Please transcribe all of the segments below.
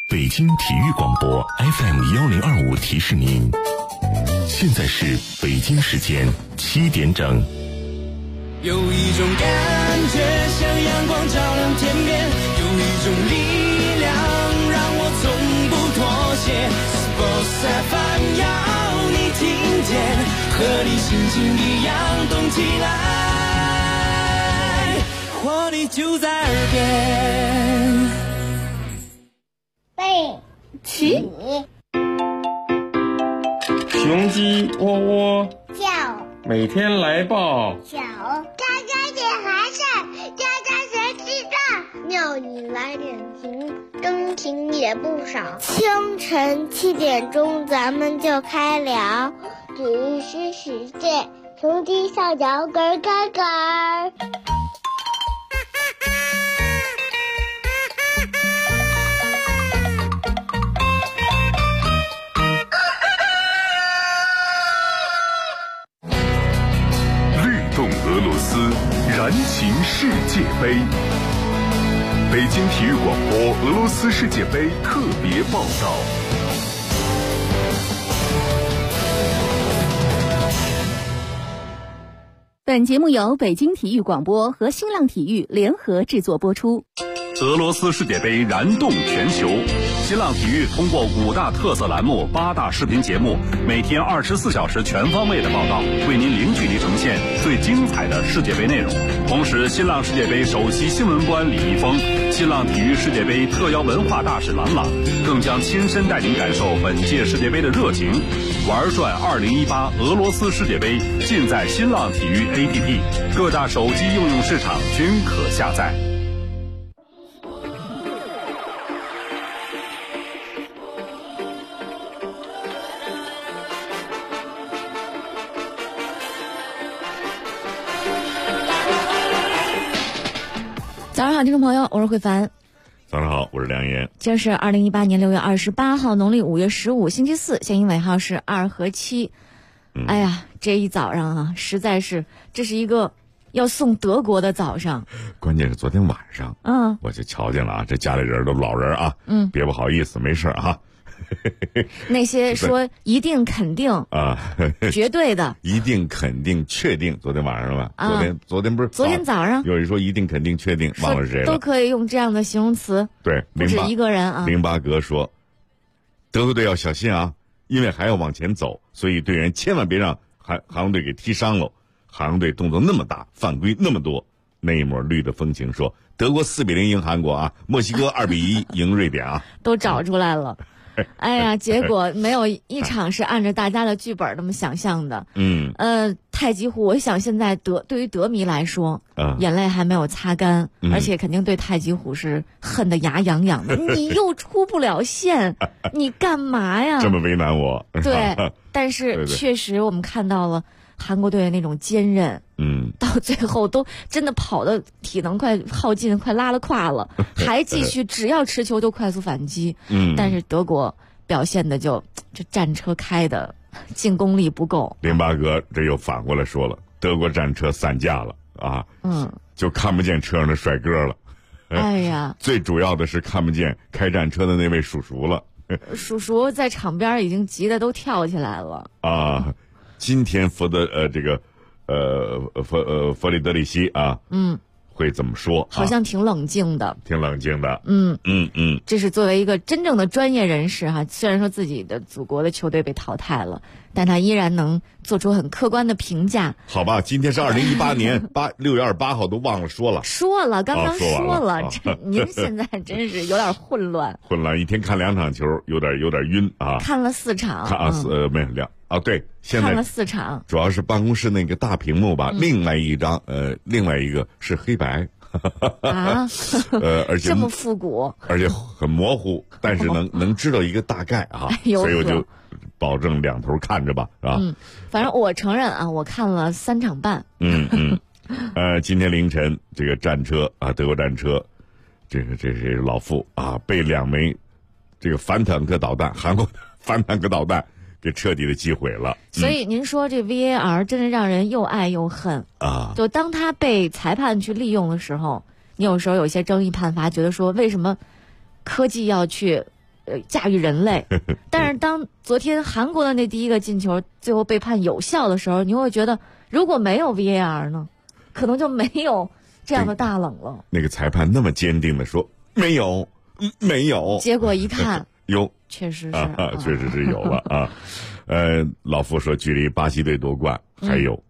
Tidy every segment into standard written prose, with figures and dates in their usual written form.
北京体育广播 FM1025提示您，现在是北京时间7点整。 有一种感觉像阳光照亮天边，有一种力量让我从不妥协。Sports FM 要你听见，和你心情一样动起来，活力就在耳边。 背起雄鸡喔喔叫， 每天来报小喳喳点还是喳喳谁知道，妙语来点评，真情也不少。清晨7点钟咱们就开聊，体育新世界，从鸡上脚咯咯咯。 俄罗斯燃情世界杯，北京体育广播俄罗斯世界杯特别报道。 本节目由北京体育广播和新浪体育联合制作播出。 俄罗斯世界杯燃动全球，新浪体育通过5大特色栏目、8大视频节目，每天24小时全方位的报道，为您零距离呈现最精彩的世界杯内容。同时，新浪世界杯首席新闻官李易峰、新浪体育世界杯特邀文化大使郎朗，更将亲身带您感受本届世界杯的热情。玩转2018俄罗斯世界杯，尽在新浪体育 APP， 各大手机应用市场均可下载。 早上好，听众朋友，我是慧凡。 早上好，我是梁岩。 今儿是2018年6月28号，农历5月15，星期四，谐音尾号是2和7。哎呀，这一早上啊，实在是，这是一个要送德国的早上。 关键是昨天晚上，我就瞧见了啊，这家里人都老人啊，别不好意思，没事啊。 那些说一定肯定啊， 绝对的， 一定肯定确定，昨天晚上吧，昨天不是， 昨天早上有人说一定肯定确定，忘了谁了， 都可以用这样的形容词。 对， 不止一个人啊。 林巴格说，德国队要小心啊，因为还要往前走，所以队员千万别让韩国队给踢伤了。韩国队动作那么大，犯规那么多。那一抹绿的风情说，德国4-0赢韩国啊，墨西哥2-1赢瑞典啊， 都找出来了。哎呀，结果没有一场是按照大家的剧本那么想象的。太极湖，我想现在对于德迷来说，眼泪还没有擦干，而且肯定对太极湖是恨得牙痒痒的。你又出不了线，你干嘛呀？ 这么为难我？ 对，但是确实我们看到了韩国队的那种坚韧，到最后都真的跑的体能快耗尽，快拉了胯了，还继续只要持球就快速反击。但是德国表现的这战车开的进攻力不够。 林巴格这又反过来说了，德国战车散架了啊，就看不见车上的帅哥了。 哎呀， 最主要的是看不见开战车的那位叔叔了。 叔叔在场边已经急得都跳起来了啊。今天弗里德里希啊，会怎么说？ 好像挺冷静的， 挺冷静的。 这是作为一个真正的专业人士哈，虽然说自己的祖国的球队被淘汰了，但他依然能做出很客观的评价。 好吧，今天是2018年6月28号，都忘了说了。 说了，刚刚说了。您现在真是有点混乱。 一天看2场球，有点晕啊。 看了4场。 没有2。啊，对，现在看了4场， 主要是办公室那个大屏幕吧，另外一个是黑白， 而且这么复古， 而且很模糊，但是能知道一个大概啊，所以我就保证2头看着吧，是吧？ 反正我承认啊，我看了3场半。 今天凌晨这个战车啊，德国战车，这是老傅啊，被2枚这个反坦克导弹，韩国的反坦克导弹给彻底的击毁了。 所以您说这 VAR 真的让人又爱又恨啊！ 就当他被裁判去利用的时候，你有时候有一些争议判罚，觉得说为什么科技要去驾驭人类。但是当昨天韩国的那第一个进球最后被判有效的时候，你会觉得如果没有 VAR 呢，可能就没有这样的大冷了。 那个裁判那么坚定的说没有，没有， 结果一看有， 确实是确实是有了啊。老傅说距离巴西队夺冠还有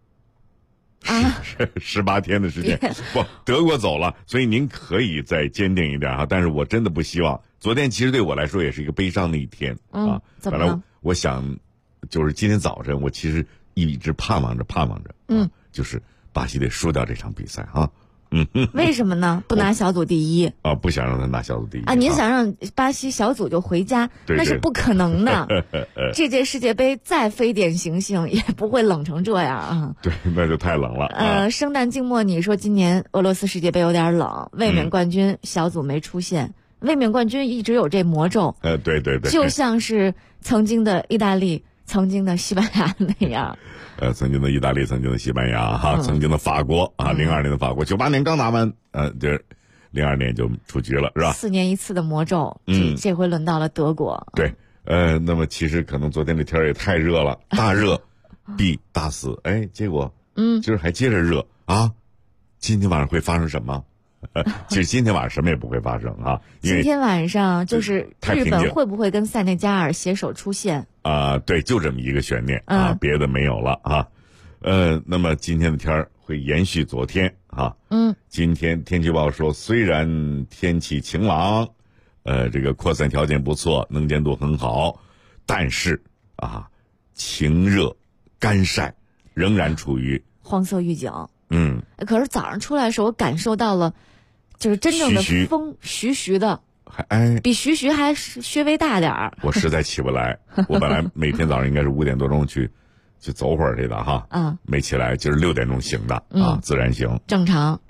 18天的时间。不，德国走了，所以您可以再坚定一点哈。但是我真的不希望，昨天其实对我来说也是一个悲伤的一天啊。 怎么了？ 本来我想就是今天早晨我其实一直盼望着就是巴西队输掉这场比赛啊。 为什么呢？不拿小组第一啊？不想让他拿小组第一啊？您想让巴西小组就回家，那是不可能的。这届世界杯再非典型性，也不会冷成这样啊。 对，那就太冷了。 生旦净末，你说今年俄罗斯世界杯有点冷，卫冕冠军小组没出现，卫冕冠军一直有这魔咒。 对， 就像是曾经的意大利、曾经的西班牙那样。 曾经的意大利，曾经的西班牙曾经的法国啊，02年的法国，98年刚打完，这02年就出局了，是吧 ？4年一次的魔咒，这回轮到了德国。 对，那么其实可能昨天这天也太热了，大热必大死，结果今儿还接着热啊！今天晚上会发生什么？其实今天晚上什么也不会发生啊。 今天晚上就是日本会不会跟塞内加尔携手出线？ 对，就这么一个悬念啊，别的没有了啊。那么今天的天儿会延续昨天啊。今天天气预报说，虽然天气晴朗，这个扩散条件不错，能见度很好，但是晴热干晒仍然处于黄色预警。 可是早上出来的时候，我感受到了，就是真正的风徐徐的，比徐徐还稍微大点儿。 我实在起不来，我本来每天早上应该是5点多钟去走会儿去的哈，没起来，今儿6点钟醒的自然醒， 正常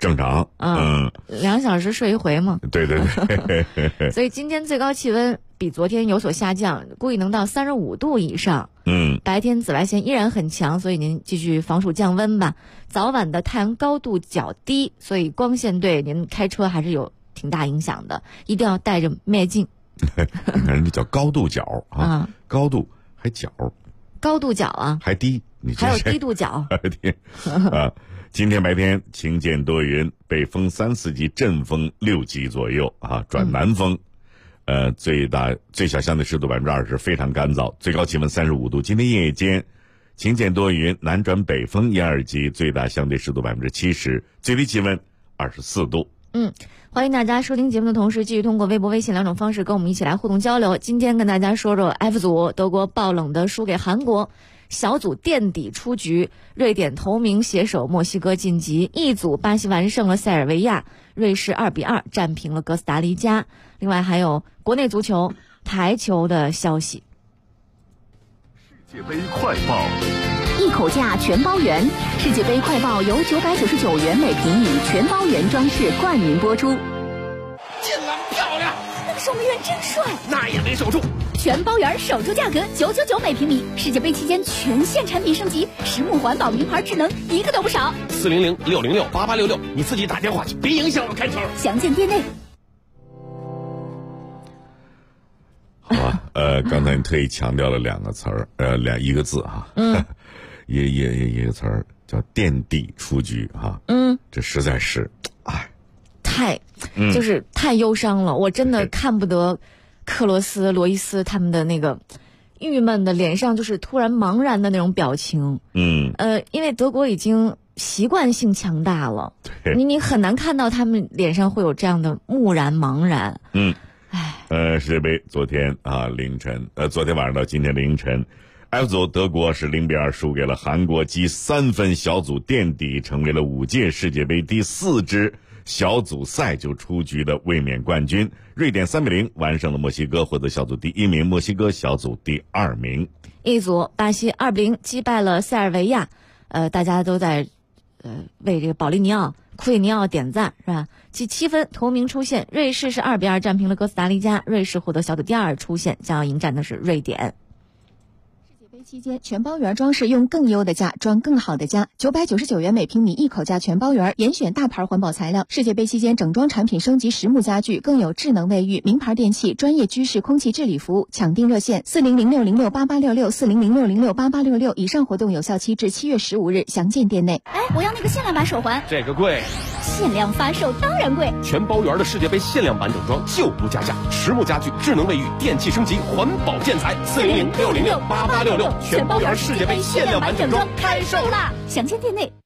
，2小时睡一回嘛。 对。 所以今天最高气温比昨天有所下降，估计能到35度以上。白天紫外线依然很强，所以您继续防暑降温吧。早晚的太阳高度较低，所以光线对您开车还是有挺大影响的，一定要带着灭镜。 你看人家叫高度角啊，高度还角， 高度角啊， 还低， 还有低度角。 今天白天晴间多云，北风3、4级，阵风6级左右转南风。最小相对湿度20%，非常干燥，最高气温35度。今天夜间晴间多云，南转北风1、2级，最大相对湿度70%，最低气温24度。 欢迎大家收听节目的同时，继续通过微博、微信2种方式跟我们一起来互动交流。今天跟大家说说 F 组，德国爆冷的输给韩国，小组垫底出局，瑞典头名携手墨西哥晋级。E 组巴西完胜了塞尔维亚，瑞士2-2战平了哥斯达黎加。另外还有国内足球排球的消息。 世界杯快报， 一口价全包圆，世界杯快报由999元每平米全包圆装饰冠名播出。 进了，漂亮！ 那个守门员真帅， 那也没守住。 全包圆守住价格999每平米，世界杯期间全线产品升级，实木环保名牌智能一个都不少。 400-606-8866，你自己打电话去，别影响我开球。 详见店内。 好吧，刚才你特意强调了2个词儿，一个字哈，一个词儿叫垫底出局哈，这实在是， 就是太忧伤了，我真的看不得克罗斯、罗伊斯他们的那个郁闷的脸上，就是突然茫然的那种表情。因为德国已经习惯性强大了，你很难看到他们脸上会有这样的木然茫然。 世界杯昨天凌晨，昨天晚上到今天凌晨，F 组德国是0-2输给了韩国，积3分，小组垫底，成为了5届世界杯第4支小组赛就出局的卫冕冠军。瑞典3-0完胜了墨西哥，获得小组第1名，墨西哥小组第2名。 一组巴西2-0击败了塞尔维亚，大家都在为这个保利尼奥、库里尼奥点赞，是吧？积7分，头名出现。瑞士是2-2战平了哥斯达黎加，瑞士获得小组第2出线，将要迎战的是瑞典。世界杯杯期间，全包园装饰用更优的价装更好的家，999元每平米一口价全包园，严选大牌环保材料。世界杯期间，整装产品升级实木家具，更有智能卫浴、名牌电器、专业居室空气治理服务。抢订热线4006068866，4006068866。以上活动有效期至7月15日，详见店内。 哎，我要那个限量版手环。 这个贵。 限量发售当然贵。 全包园的世界杯限量版整装就不加价，实木家具、智能卫浴、电器升级、环保建材。400-606-8866，全包园世界杯限量版整装开售啦！ 详见店内。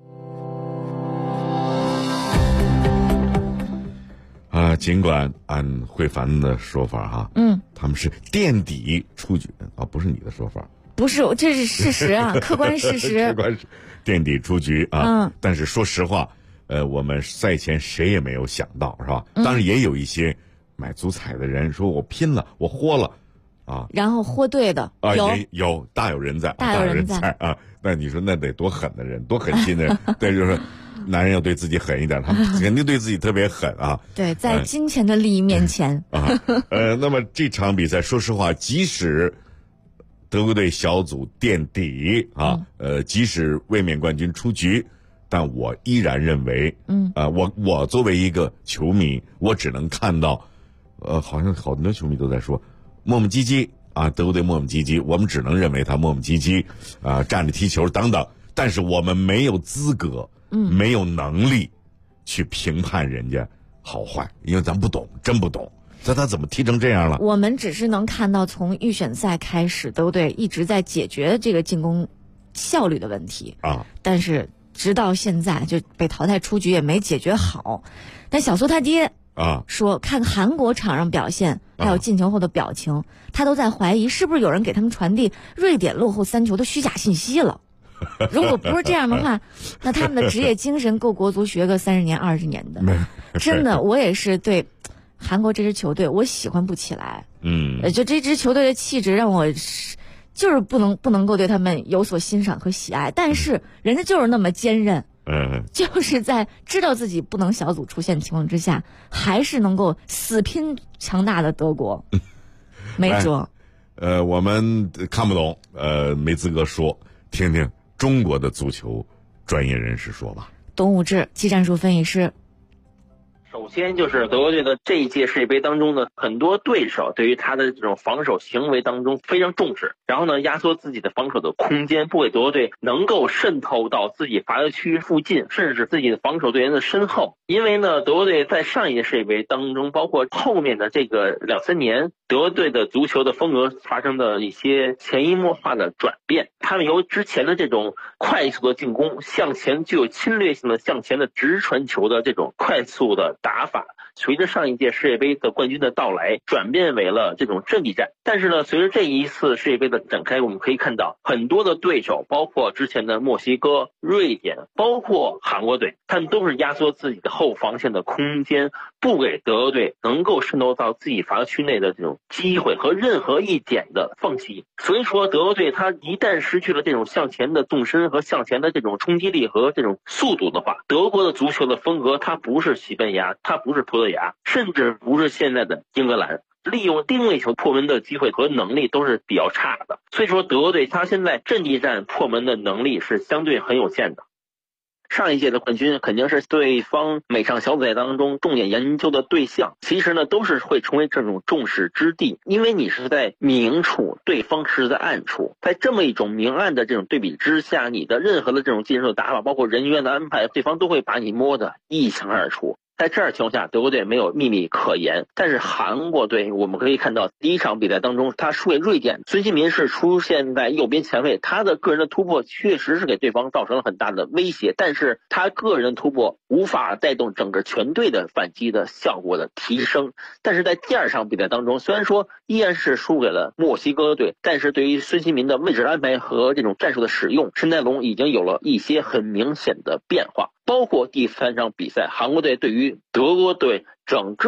尽管按慧凡的说法哈，他们是垫底出局啊，不是你的说法， 不是，这是事实啊，客观事实， 客观是垫底出局啊。但是说实话，我们赛前谁也没有想到，是吧？当然也有一些买足彩的人说我拼了，我豁了啊， 然后豁对的有大有人在， 大有人在啊。那你说那得多狠的人，多狠心的人，对，就是。男人要对自己狠一点，他们肯定对自己特别狠啊！ 对，在金钱的利益面前那么这场比赛，说实话，即使德国队小组垫底啊，即使卫冕冠军出局，但我依然认为，我作为一个球迷，我只能看到，好像好多球迷都在说磨磨唧唧啊，德国队磨磨唧唧，我们只能认为他磨磨唧唧啊，站着踢球等等，但是我们没有资格。没有能力去评判人家好坏，因为咱不懂，真不懂。他怎么踢成这样了？ 我们只是能看到从预选赛开始，德国队一直在解决这个进攻效率的问题啊，但是直到现在就被淘汰出局也没解决好。但小苏他爹说看韩国场上表现，还有进球后的表情，他都在怀疑是不是有人给他们传递瑞典落后3球的虚假信息了。如果不是这样的话，那他们的职业精神够国足学个30年20年的。真的，我也是对韩国这支球队我喜欢不起来。就这支球队的气质让我就是不能够对他们有所欣赏和喜爱，但是人家就是那么坚韧。就是在知道自己不能小组出线情况之下，还是能够死拼强大的德国。没辙。 我们看不懂，没资格说，听听中国的足球专业人士说吧。 董武志，技战术分析师。 首先就是德国队的这一届世界杯当中呢，很多对手对于他的这种防守行为当中非常重视，然后呢压缩自己的防守的空间，不给德国队能够渗透到自己罚球区附近，甚至自己的防守队员的身后。因为呢，德国队在上一届世界杯当中，包括后面的这个2-3年，德国队的足球的风格发生的一些潜移默化的转变。他们由之前的这种快速的进攻，向前具有侵略性的向前的直传球的这种快速的打法，随着上一届世界杯的冠军的到来，转变为了这种阵地战。但是呢，随着这一次世界杯的展开，我们可以看到很多的对手，包括之前的墨西哥、瑞典，包括韩国队，他们都是压缩自己的后防线的空间，不给德国队能够渗透到自己罚球区内的这种机会和任何一点的缝隙。所以说，德国队他一旦失去了这种向前的纵深和向前的这种冲击力和这种速度的话，德国的足球的风格它不是西班牙，它不是葡萄牙，甚至不是现在的英格兰，利用定位球破门的机会和能力都是比较差的。所以说德国队他现在阵地战破门的能力是相对很有限的。上一届的冠军肯定是对方每场小组赛当中重点研究的对象，其实呢都是会成为这种众矢之的，因为你是在明处，对方是在暗处，在这么一种明暗的这种对比之下，你的任何的这种技术的打法，包括人员的安排，对方都会把你摸得一清二楚。在这儿情况下，德国队没有秘密可言，但是韩国队我们可以看到第一场比赛当中，他输给瑞典，孙兴民是出现在右边前卫，他的个人的突破确实是给对方造成了很大的威胁，但是他个人的突破无法带动整个全队的反击的效果的提升。但是在第二场比赛当中，虽然说依然是输给了墨西哥队，但是对于孙兴民的位置安排和这种战术的使用，申泰龙已经有了一些很明显的变化。包括第3场比赛，韩国队对于德国队整个的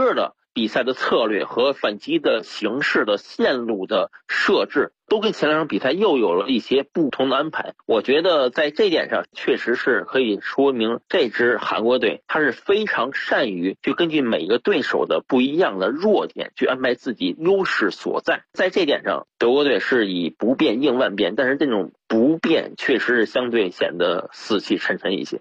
比赛的策略和反击的形式的线路的设置都跟前2场比赛又有了一些不同的安排。我觉得在这点上确实是可以说明这支韩国队他是非常善于去根据每个对手的不一样的弱点去安排自己优势所在。在这点上德国队是以不变应万变，但是这种不变确实是相对显得死气沉沉一些。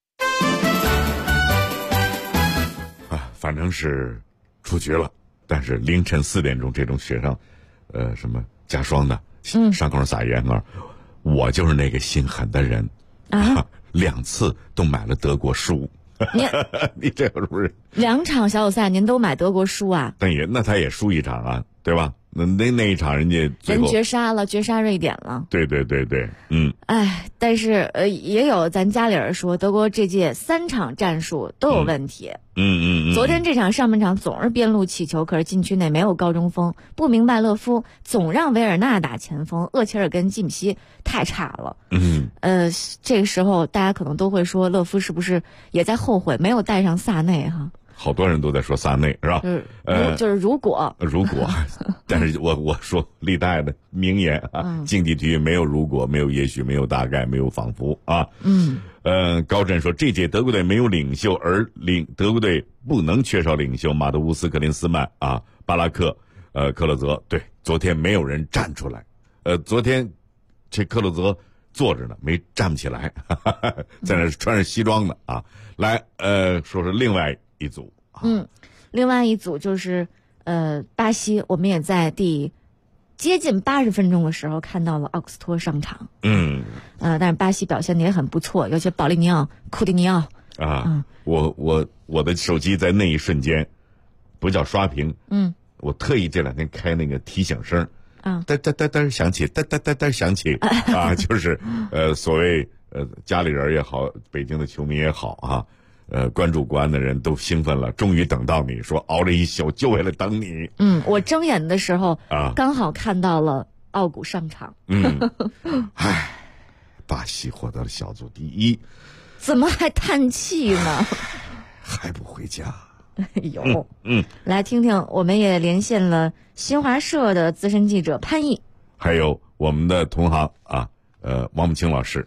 反正是出局了，但是凌晨4点钟这种雪上什么加霜的伤口上撒盐啊，我就是那个心狠的人啊，2次都买了德国输。你这是不是 2场小组赛您都买德国输啊？ 那他也输1场啊，对吧？那一场人家最后绝杀瑞典了。 对， 但是也有咱家里人说德国这届3场战术都有问题。昨天这场上半场总是边路起球，可是禁区内没有高中锋，不明白勒夫总让维尔纳打前锋，厄齐尔跟基米希太差了。这个时候大家可能都会说勒夫是不是也在后悔没有带上萨内哈？ 好多人都在说萨内是吧？ 就是如果， 但是我说历代的名言啊，竞技体育没有如果，没有也许，没有大概，没有仿佛啊。高震说这届德国队没有领袖，而德国队不能缺少领袖，马特乌斯、克林斯曼啊、巴拉克、克洛泽。对，昨天没有人站出来，昨天这克洛泽坐着呢，没站不起来，在那穿着西装呢啊。来，说说另外一组。 另外一组就是巴西，我们也在接近80分钟的时候看到了奥克斯托上场。但是巴西表现的也很不错，尤其保利尼奥、库蒂尼奥啊。我的手机在那一瞬间不叫刷屏，我特意这2天开那个提醒声啊，但响起，但响起啊，就是所谓家里人也好，北京的球迷也好啊。关注国安的人都兴奋了，终于等到你，说熬了一宿就为了等你。 我睁眼的时候刚好看到了奥古上场。 巴西获得了小组第1， 怎么还叹气呢？ 还不回家？ 有。来听听，我们也连线了新华社的资深记者潘毅， 还有我们的同行啊，王木青老师。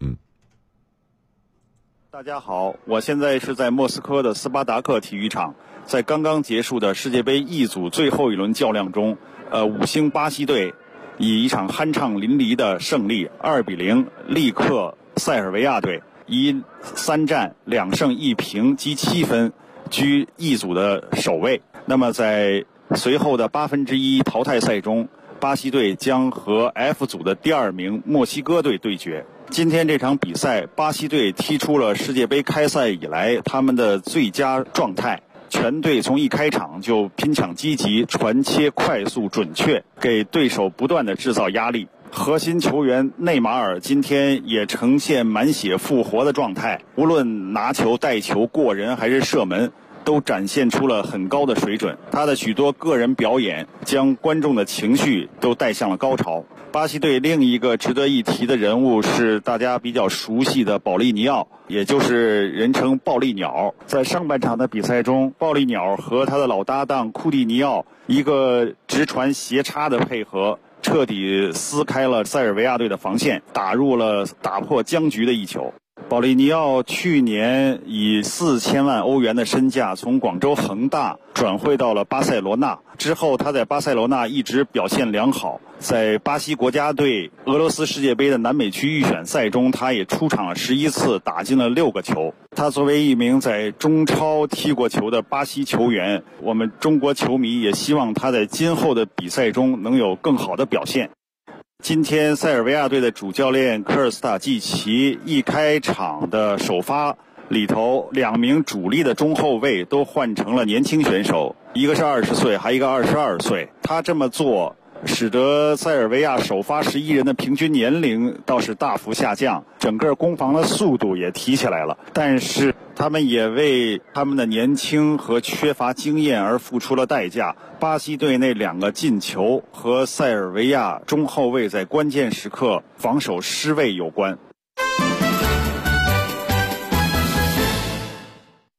大家好，我现在是在莫斯科的斯巴达克体育场，在刚刚结束的世界杯 E 组最后一轮较量中，5星巴西队以一场酣畅淋漓的胜利2-0力克塞尔维亚队，以3战2胜1平积7分居 E 组的首位。那么在随后的1/8淘汰赛中，巴西队将和 F 组的第2名墨西哥队对决。今天这场比赛，巴西队踢出了世界杯开赛以来他们的最佳状态，全队从一开场就拼抢积极，传切快速准确，给对手不断的制造压力。核心球员内马尔今天也呈现满血复活的状态，无论拿球、带球、过人还是射门，都展现出了很高的水准。他的许多个人表演将观众的情绪都带向了高潮。巴西队另一个值得一提的人物是大家比较熟悉的保利尼奥，也就是人称暴力鸟。在上半场的比赛中，暴力鸟和他的老搭档库蒂尼奥一个直传斜插的配合，彻底撕开了塞尔维亚队的防线，打破僵局的一球。保利尼奥去年以4000万欧元的身价从广州恒大转会到了巴塞罗那，之后他在巴塞罗那一直表现良好，在巴西国家队俄罗斯世界杯的南美区预选赛中，他也出场了11次，打进了6个球。他作为一名在中超踢过球的巴西球员，我们中国球迷也希望他在今后的比赛中能有更好的表现。今天塞尔维亚队的主教练科尔斯塔季奇一开场的首发里头，2名主力的中后卫都换成了年轻选手，一个是20岁，还一个22岁。他这么做使得塞尔维亚首发11人的平均年龄倒是大幅下降，整个攻防的速度也提起来了，但是他们也为他们的年轻和缺乏经验而付出了代价。巴西队那2个进球和塞尔维亚中后卫在关键时刻防守失位有关。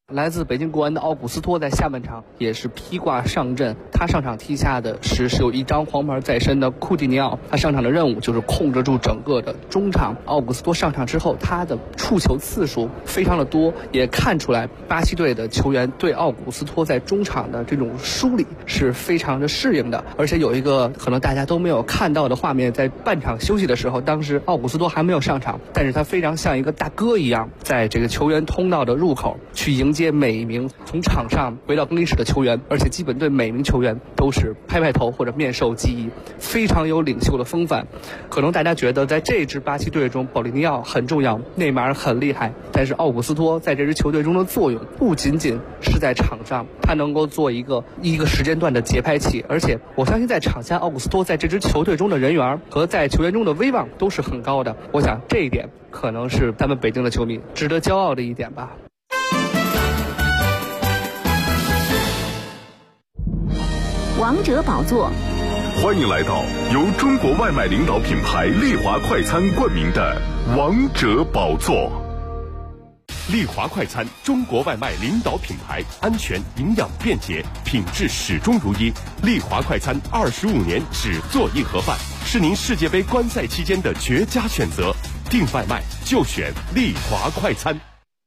来自北京国安的奥古斯托在下半场也是披挂上阵，他上场踢下的是有一张黄牌在身的库蒂尼奥，他上场的任务就是控制住整个的中场。奥古斯托上场之后，他的触球次数非常的多，也看出来巴西队的球员对奥古斯托在中场的这种梳理是非常的适应的。而且有一个可能大家都没有看到的画面，在半场休息的时候，当时奥古斯托还没有上场，但是他非常像一个大哥一样，在这个球员通道的入口去迎接每一名从场上回到更衣室的球员，而且基本对每名球员都是拍拍头或者面授机宜，非常有领袖的风范。可能大家觉得在这支巴西队中，保利尼奥很重要，内马尔很厉害，但是奥古斯托在这支球队中的作用不仅仅是在场上，他能够做一个时间段的节拍器，而且我相信在场下奥古斯托在这支球队中的人缘和在球员中的威望都是很高的。我想这一点可能是咱们北京的球迷值得骄傲的一点吧。 王者宝座， 欢迎来到由中国外卖领导品牌丽华快餐冠名的王者宝座。 丽华快餐，中国外卖领导品牌，安全、营养、便捷，品质始终如一。丽华快餐25年只做硬盒饭，是您世界杯观赛期间的绝佳选择。订外卖就选丽华快餐。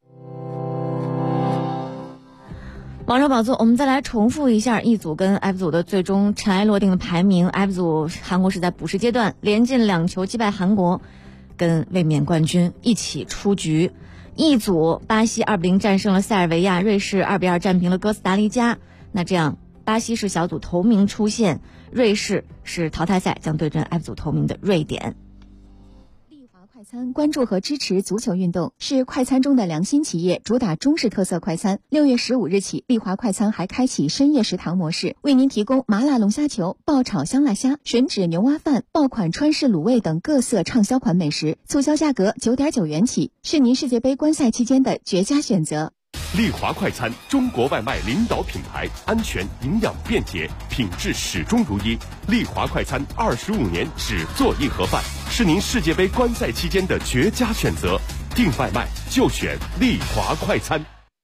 王者宝座，我们再来重复一下 E 组跟 F 组的最终尘埃落定的排名。F 组韩国是在补时阶段连进2球击败韩国，跟卫冕冠军一起出局。E 组巴西2-0战胜了塞尔维亚，瑞士2-2战平了哥斯达黎加。那这样巴西是小组头名出线，瑞士是淘汰赛将对阵 F 组头名的瑞典。 快餐关注和支持足球运动，是快餐中的良心企业，主打中式特色快餐。6月15日起，丽华快餐还开启深夜食堂模式，为您提供麻辣龙虾球、爆炒香辣虾、吮指牛蛙饭、爆款川式卤味等各色畅销款美食，促销价格9.9元起，是您世界杯观赛期间的绝佳选择。 丽华快餐，中国外卖领导品牌，安全、营养、便捷，品质始终如一。丽华快餐25年只做硬盒饭，是您世界杯观赛期间的绝佳选择。订外卖就选丽华快餐。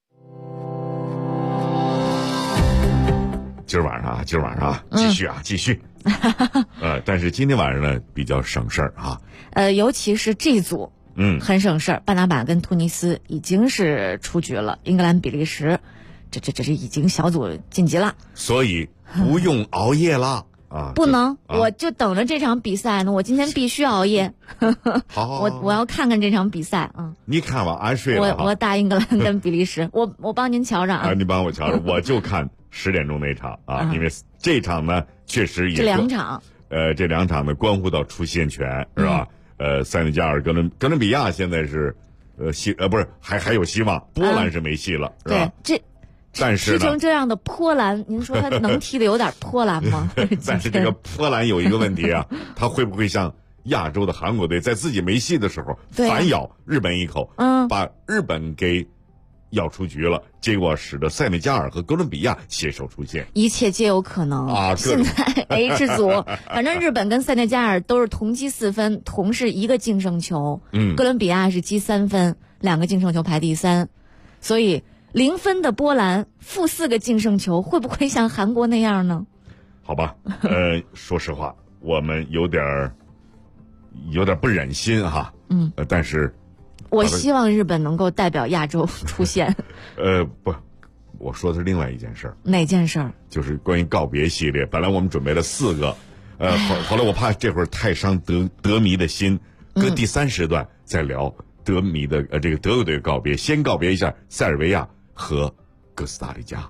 今儿晚上继续。但是今天晚上呢比较省事儿啊。 尤其是这组。很省事儿。巴拿马跟突尼斯已经是出局了，英格兰、比利时，这已经小组晋级了， 所以不用熬夜了啊！ 不能，我就等着这场比赛呢。我今天必须熬夜。 好， 我要看看这场比赛啊！ 你看完安睡了。 我打英格兰跟比利时，我帮您瞧着啊！ 你帮我瞧着，我就看10点钟那场啊，因为这场呢确实也这2场， 这2场呢关乎到出线权，是吧？塞内加尔、哥伦比亚现在是，不是还有希望，波兰是没戏了，是吧？ 对， 但是踢成这样的波兰，您说他能踢得有点波兰吗？ 但是这个波兰有一个问题啊，他会不会像亚洲的韩国队在自己没戏的时候反咬日本一口，把日本给要出局了，结果使得塞内加尔和哥伦比亚携手出线， 一切皆有可能啊！现在 H 组，反正日本跟塞内加尔都是同积4分，同是1个净胜球。哥伦比亚是积3分，2个净胜球排第3，所以0分的波兰-4个净胜球，会不会像韩国那样呢？ 好吧，说实话，我们有点不忍心哈。但是。 我希望日本能够代表亚洲出现。 不，我说的是另外一件事儿。 哪件事儿？ 就是关于告别系列。本来我们准备了4个，后来我怕这会儿太伤德迷的心，搁第3时段再聊德迷的这个德国队告别。先告别一下塞尔维亚和哥斯达黎加。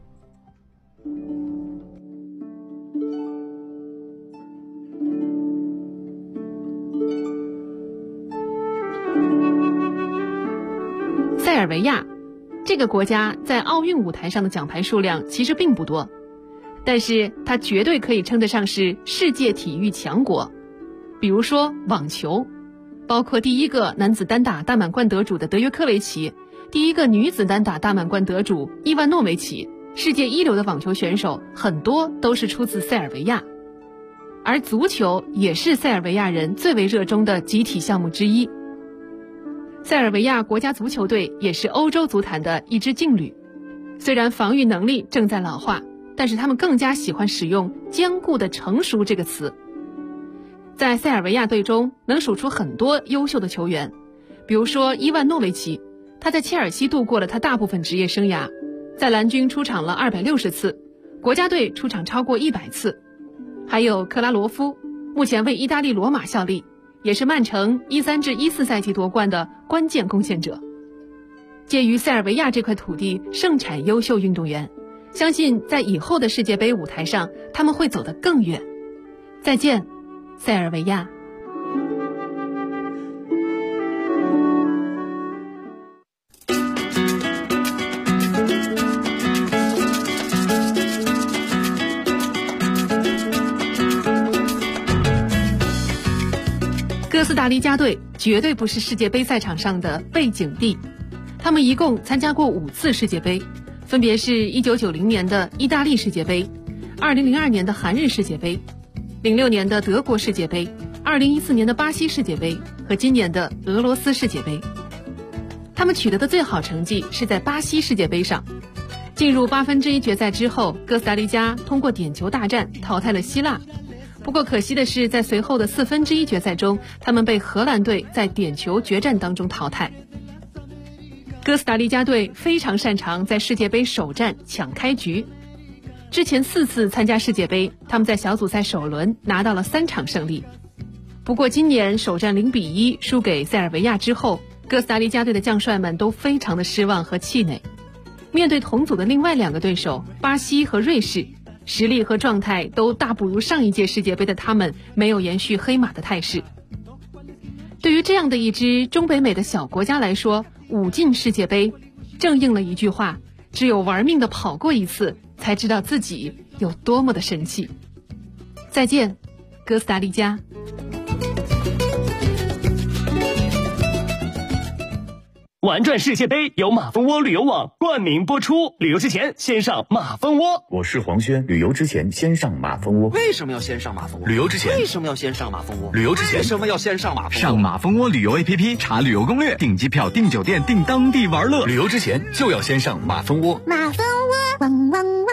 塞尔维亚这个国家在奥运舞台上的奖牌数量其实并不多，但是它绝对可以称得上是世界体育强国。比如说网球，包括第1个男子单打大满贯得主的德约科维奇，第1个女子单打大满贯得主伊万诺维奇，世界一流的网球选手很多都是出自塞尔维亚。而足球也是塞尔维亚人最为热衷的集体项目之一。 塞尔维亚国家足球队也是欧洲足坛的一支劲旅。虽然防御能力正在老化，但是他们更加喜欢使用坚固的成熟这个词。在塞尔维亚队中能数出很多优秀的球员，比如说伊万诺维奇，他在切尔西度过了他大部分职业生涯，在蓝军出场了260次，国家队出场超过100次。还有克拉罗夫，目前为意大利罗马效力，也是曼城13至14赛季夺冠的关键贡献者。介于塞尔维亚这块土地盛产优秀运动员，相信在以后的世界杯舞台上他们会走得更远。再见，塞尔维亚。哥斯达黎加队绝对不是世界杯赛场上的背景地，他们一共参加过5次世界杯，分别是1990年的意大利世界杯、2002年的韩日世界杯、06年的德国世界杯、2014年的巴西世界杯和今年的俄罗斯世界杯。他们取得的最好成绩是在巴西世界杯上，进入1/8决赛之后，哥斯达黎加通过点球大战淘汰了希腊。不过可惜的是，在随后的1/4决赛中，他们被荷兰队在点球决战当中淘汰。哥斯达黎加队非常擅长在世界杯首战抢开局，之前4次参加世界杯，他们在小组赛首轮拿到了3场胜利。不过今年首战0-1输给塞尔维亚之后，哥斯达黎加队的将帅们都非常的失望和气馁。面对同组的另外2个对手巴西和瑞士，实力和状态都大不如上一届世界杯的他们，没有延续黑马的态势。对于这样的一支中北美的小国家来说，5进世界杯正应了一句话，只有玩命的跑过一次，才知道自己有多么的神气。再见，哥斯达黎加。 玩转世界杯由马蜂窝旅游网冠名播出，旅游之前先上马蜂窝。 我是黄轩，旅游之前先上马蜂窝。 为什么要先上马蜂窝？ 旅游之前为什么要先上马蜂窝？ 旅游之前为什么要先上马蜂窝？ 上马蜂窝旅游 APP 查旅游攻略，订机票、订酒店、订当地玩乐。旅游之前就要先上马蜂窝。 马蜂窝，汪汪汪。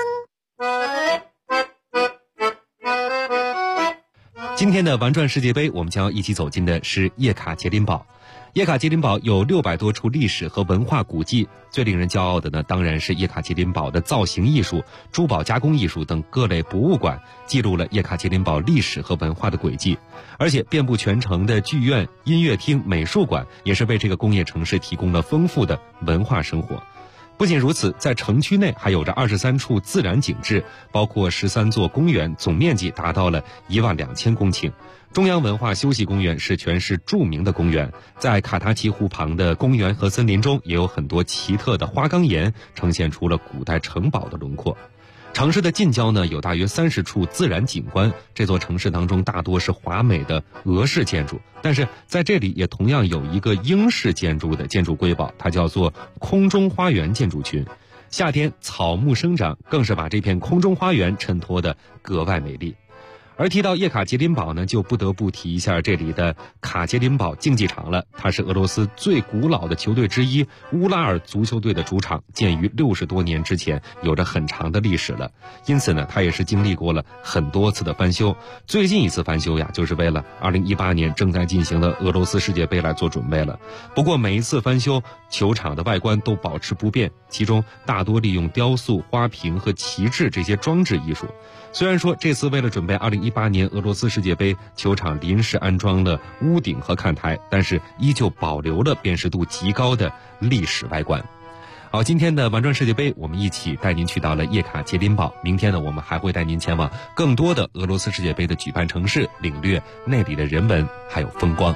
今天的玩转世界杯，我们将要一起走进的是叶卡捷琳堡。叶卡捷琳堡有600多处历史和文化古迹，最令人骄傲的呢，当然是叶卡捷琳堡的造型艺术、珠宝加工艺术等各类博物馆，记录了叶卡捷琳堡历史和文化的轨迹。而且遍布全城的剧院、音乐厅、美术馆，也是为这个工业城市提供了丰富的文化生活。不仅如此，在城区内还有着23处自然景致，包括13座公园，总面积达到了12000公顷。中央文化休息公园是全市著名的公园，在卡塔奇湖旁的公园和森林中也有很多奇特的花岗岩，呈现出了古代城堡的轮廓。城市的近郊呢，有大约30处自然景观，这座城市当中大多是华美的俄式建筑，但是在这里也同样有一个英式建筑的建筑瑰宝，它叫做空中花园建筑群。夏天草木生长，更是把这片空中花园衬托得格外美丽。而提到叶卡捷琳堡呢，就不得不提一下这里的卡捷琳堡竞技场了。它是俄罗斯最古老的球队之一乌拉尔足球队的主场，建于60多年之前，有着很长的历史了。因此呢，它也是经历过了很多次的翻修。最近一次翻修呀，就是为了2018年正在进行的俄罗斯世界杯来做准备了。不过每一次翻修，球场的外观都保持不变，其中大多利用雕塑、花瓶和旗帜这些装置艺术。虽然说这次为了准备2018年俄罗斯世界杯，球场临时安装了屋顶和看台，但是依旧保留了辨识度极高的历史外观。好，今天的玩转世界杯，我们一起带您去到了叶卡捷琳堡。明天呢，我们还会带您前往更多的俄罗斯世界杯的举办城市，领略那里的人文还有风光。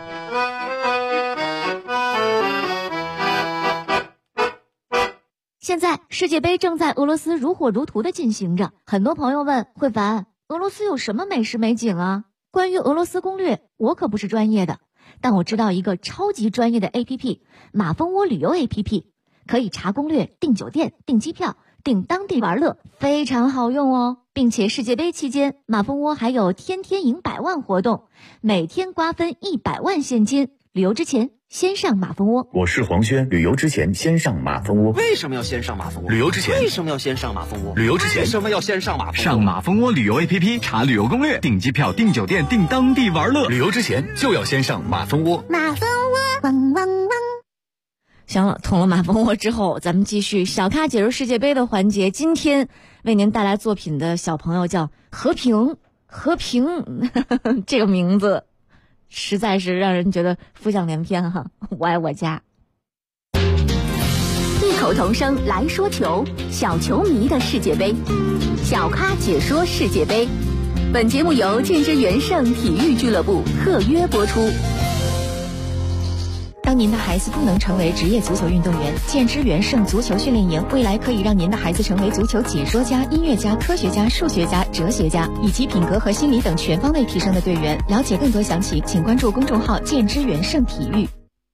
现在世界杯正在俄罗斯如火如荼的进行着，很多朋友问慧凡，俄罗斯有什么美食美景啊？关于俄罗斯攻略，我可不是专业的，但我知道一个超级专业的 APP， 马蜂窝旅游 APP， 可以查攻略、订酒店、订机票、订当地玩乐，非常好用哦。并且世界杯期间，马蜂窝还有天天赢100万活动，每天瓜分100万现金。旅游之前先上马蜂窝。 我是黄轩，旅游之前先上马蜂窝。 为什么要先上马蜂窝？ 旅游之前为什么要先上马蜂窝？ 旅游之前为什么要先上马蜂窝？ 上马蜂窝旅游 APP 查旅游攻略，订机票、订酒店、订当地玩乐。旅游之前就要先上马蜂窝。 马蜂窝，汪汪汪。 行了，捅了马蜂窝之后，咱们继续小咖解说世界杯的环节。今天为您带来作品的小朋友叫和平，和平这个名字实在是让人觉得浮想联翩哈！我爱我家。 异口同声来说球，小球迷的世界杯，小咖解说世界杯。本节目由建之元盛体育俱乐部特约播出。 当您的孩子不能成为职业足球运动员，建之元盛足球训练营未来可以让您的孩子成为足球解说家、音乐家、科学家、数学家、哲学家，以及品格和心理等全方位提升的队员。了解更多详情，请关注公众号建之元盛体育。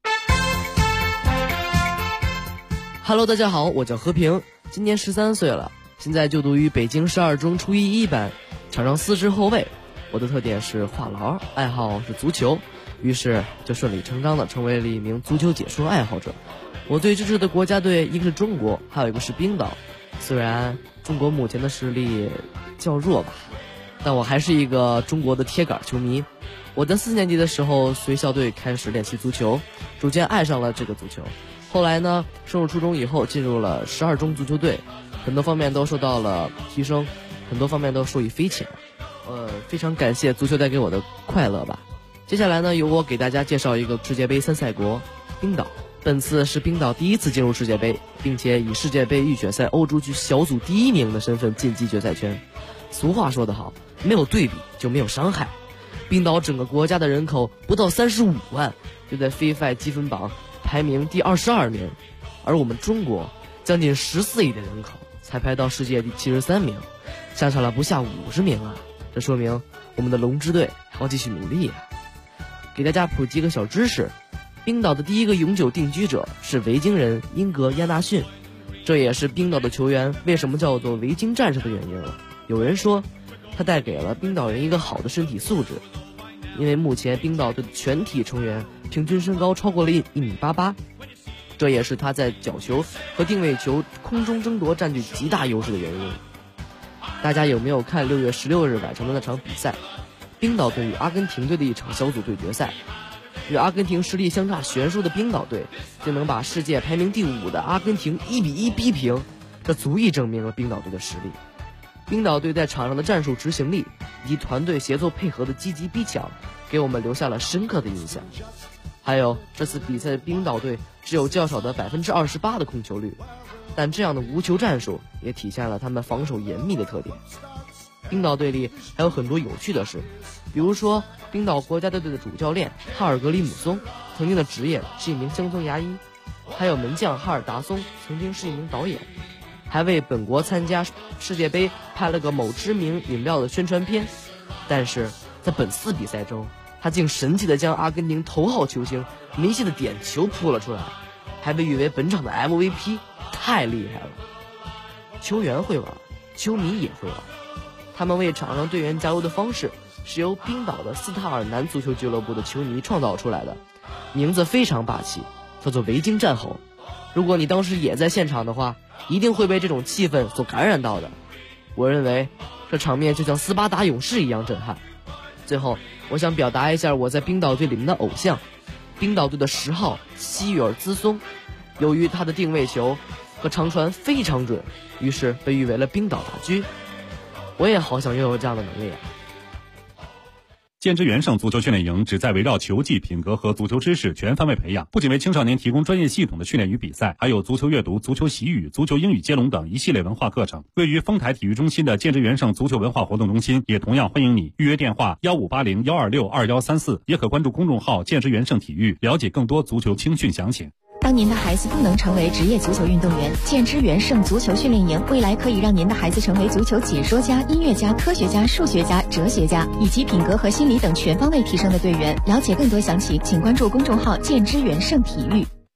Hello， 大家好，我叫和平，今年13岁了，现在就读于北京12中初一1班，场上4支后卫。我的特点是话痨，爱好是足球，于是就顺理成章地成为了一名足球解说爱好者。我最支持的国家队一个是中国，还有一个是冰岛。虽然中国目前的实力较弱吧，但我还是一个中国的铁杆球迷。我在4年级的时候随校队开始练习足球，逐渐爱上了这个足球。后来呢，升入初中以后进入了12中足球队，很多方面都受到了提升，很多方面都受益匪浅。非常感谢足球带给我的快乐吧。接下来呢，由我给大家介绍一个世界杯参赛国冰岛。本次是冰岛第一次进入世界杯，并且以世界杯预选赛欧洲区小组第1名的身份晋级决赛圈。俗话说得好，没有对比就没有伤害。冰岛整个国家的人口不到35万，就在 FIFA 积分榜排名第22名，而我们中国将近14亿的人口才排到世界第73名，相差了不下50名啊！这说明我们的龙之队还要继续努力啊！给大家普及一个小知识，冰岛的第一个永久定居者是维京人英格亚纳逊，这也是冰岛的球员为什么叫做维京战士的原因了。有人说他带给了冰岛人一个好的身体素质，因为目前冰岛队的全体成员平均身高超过了1.88米，这也是他在角球和定位球空中争夺占据极大优势的原因。大家有没有看6月16日晚上的那场比赛，冰岛队与阿根廷队的一场小组对决赛？与阿根廷实力相差悬殊的冰岛队竟能把世界排名第5的阿根廷1-1逼平，这足以证明了冰岛队的实力。冰岛队在场上的战术执行力以及团队协作配合的积极逼抢，给我们留下了深刻的印象。还有这次比赛，冰岛队只有较少的28%的控球率，但这样的无球战术也体现了他们防守严密的特点。冰岛队里还有很多有趣的事，比如说冰岛国家队的主教练哈尔格里姆松曾经的职业是一名乡村牙医，还有门将哈尔达松曾经是一名导演，还为本国参加世界杯拍了个某知名饮料的宣传片。但是在本次比赛中，他竟神奇地将阿根廷头号球星梅西的点球扑了出来，还被誉为本场的 MVP， 太厉害了。球员会玩，球迷也会玩，他们为场上队员加油的方式是由冰岛的斯塔尔南足球俱乐部的球迷创造出来的，名字非常霸气，叫做维京战吼。如果你当时也在现场的话，一定会被这种气氛所感染到的。我认为这场面就像斯巴达勇士一样震撼。最后我想表达一下我在冰岛队里面的偶像，冰岛队的10号希尔兹松，由于他的定位球和长传非常准，于是被誉为了冰岛大狙。我也好想拥有这样的能力啊。 建之元盛足球训练营旨在围绕球技、品格和足球知识全方位培养，不仅为青少年提供专业系统的训练与比赛，还有足球阅读、足球习语、足球英语接龙等一系列文化课程。位于丰台体育中心的建之元盛足球文化活动中心也同样欢迎你，预约电话1580-126-2134，也可关注公众号建之元盛体育，了解更多足球青训详情。 当您的孩子不能成为职业足球运动员，建之元盛足球训练营未来可以让您的孩子成为足球解说家、音乐家、科学家、数学家、哲学家，以及品格和心理等全方位提升的队员。了解更多详情，请关注公众号建之元盛体育。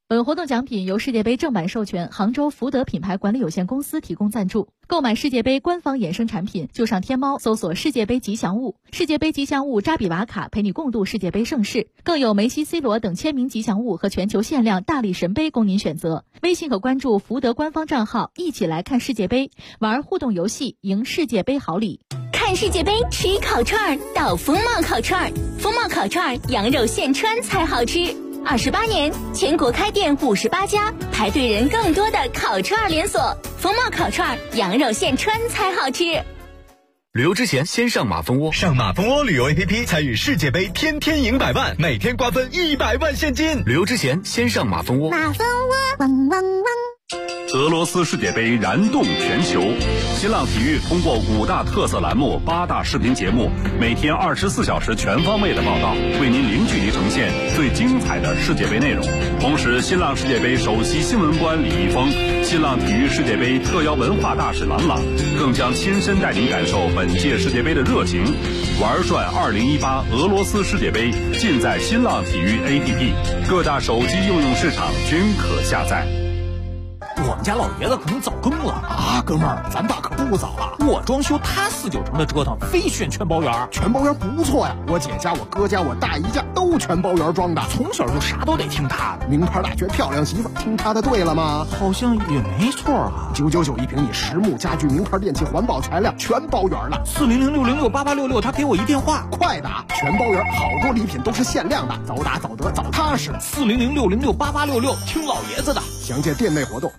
本活动奖品由世界杯正版授权杭州福德品牌管理有限公司提供赞助。购买世界杯官方衍生产品，就上天猫搜索世界杯吉祥物，世界杯吉祥物扎比瓦卡陪你共度世界杯盛世，更有梅西、C 罗等签名吉祥物和全球限量大力神杯供您选择。微信可关注福德官方账号，一起来看世界杯，玩互动游戏，赢世界杯好礼。 看世界杯吃烤串到风貌烤串，风貌烤串羊肉现穿才好吃。28年，全国开店58家，排队人更多的烤串连锁。风貌烤串羊肉现穿才好吃。 旅游之前先上马蜂窝，上马蜂窝旅游 APP 参与世界杯，天天赢100万，每天瓜分100万现金。旅游之前先上马蜂窝。 马蜂窝，汪汪汪。 俄罗斯世界杯燃动全球，新浪体育通过5大特色栏目、8大视频节目，每天24小时全方位的报道，为您零距离呈现最精彩的世界杯内容。同时，新浪世界杯首席新闻官李易峰、新浪体育世界杯特邀文化大使郎朗，更将亲身带您感受本届世界杯的热情。玩转2018俄罗斯世界杯，尽在新浪体育 APP， 各大手机应用市场均可下载。 我们家老爷子可能早更了啊，哥们儿，咱爸可不早啊！我装修他4、9成的折腾，非选全包圆。全包圆不错呀，我姐家、我哥家、我大姨家都全包圆装的，从小就啥都得听他的。名牌大学漂亮媳妇，听他的对了吗？好像也没错啊。999一平米，实木家具、名牌电器、环保材料全包圆了。400-606-8866，他给我一电话，快打！全包圆，好多礼品都是限量的，早打早得早踏实。400-606-8866，听老爷子的。详见店内活动。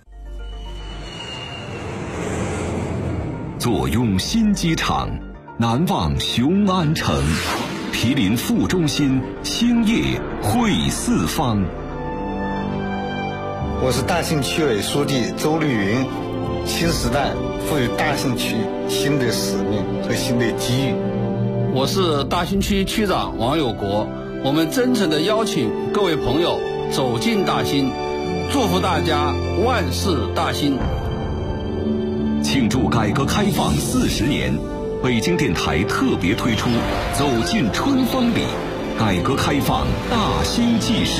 坐拥新机场，难忘雄安城，毗邻副中心，兴业汇四方。 我是大兴区委书记周绿云。新时代赋予大兴区新的使命和新的机遇。 我是大兴区区长王有国。我们真诚地邀请各位朋友走进大兴，祝福大家万事大兴。 庆祝改革开放40年，北京电台特别推出《走进春风里》，改革开放大兴纪事。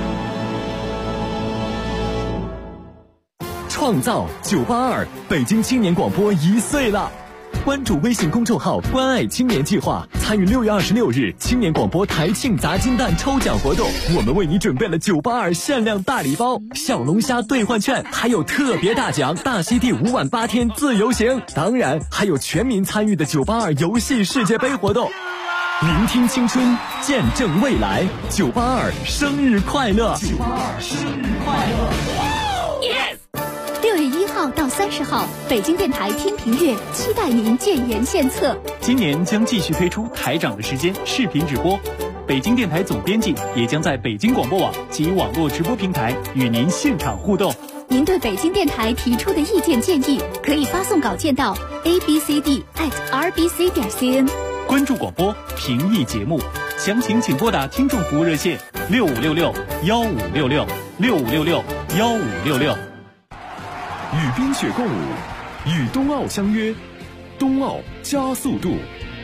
创造982，北京青年广播1岁了。关注微信公众号“关爱青年计划”，参与6月26日青年广播台庆砸金蛋抽奖活动。我们为你准备了982限量大礼包、小龙虾兑换券，还有特别大奖大溪地5晚8天自由行。当然，还有全民参与的982游戏世界杯活动。聆听青春，见证未来，982生日快乐！982生日快乐 ！6月1号到30号，北京电台天平月期待您建言献策。 今年将继续推出台长的时间视频直播，北京电台总编辑也将在北京广播网及网络直播平台与您现场互动。 您对北京电台提出的意见建议，可以发送稿件到 abcd@rbc.cn。 关注广播，评议节目，详情请拨打听众服务热线6566-1566，6566-1566。 与冰雪共舞，与冬奥相约，冬奥加速度。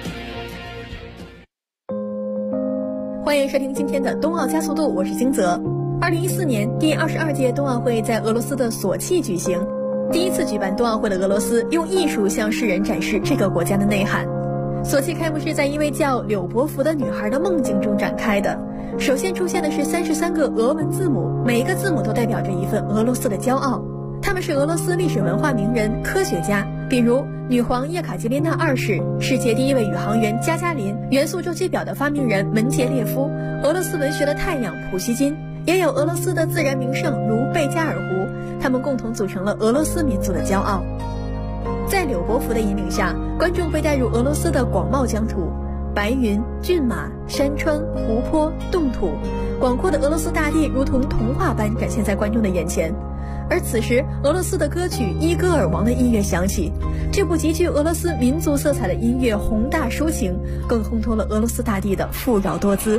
欢迎收听今天的冬奥加速度，我是金泽。2014年第22届冬奥会在俄罗斯的索契举行，第一次举办冬奥会的俄罗斯用艺术向世人展示这个国家的内涵。索契开幕式在一位叫柳伯福的女孩的梦境中展开的。首先出现的是33个俄文字母，每一个字母都代表着一份俄罗斯的骄傲。他们是俄罗斯历史文化名人、科学家，比如女皇叶卡捷琳娜2世、世界第一位宇航员加加林、元素周期表的发明人门捷列夫、俄罗斯文学的太阳普希金，也有俄罗斯的自然名胜如贝加尔湖，他们共同组成了俄罗斯民族的骄傲。在柳伯福的引领下，观众被带入俄罗斯的广袤疆土，白云、骏马、山川、湖泊、冻土，广阔的俄罗斯大地如同童话般展现在观众的眼前。而此时，俄罗斯的歌曲《伊戈尔王》的音乐响起，这部极具俄罗斯民族色彩的音乐宏大抒情，更烘托了俄罗斯大地的富饶多姿。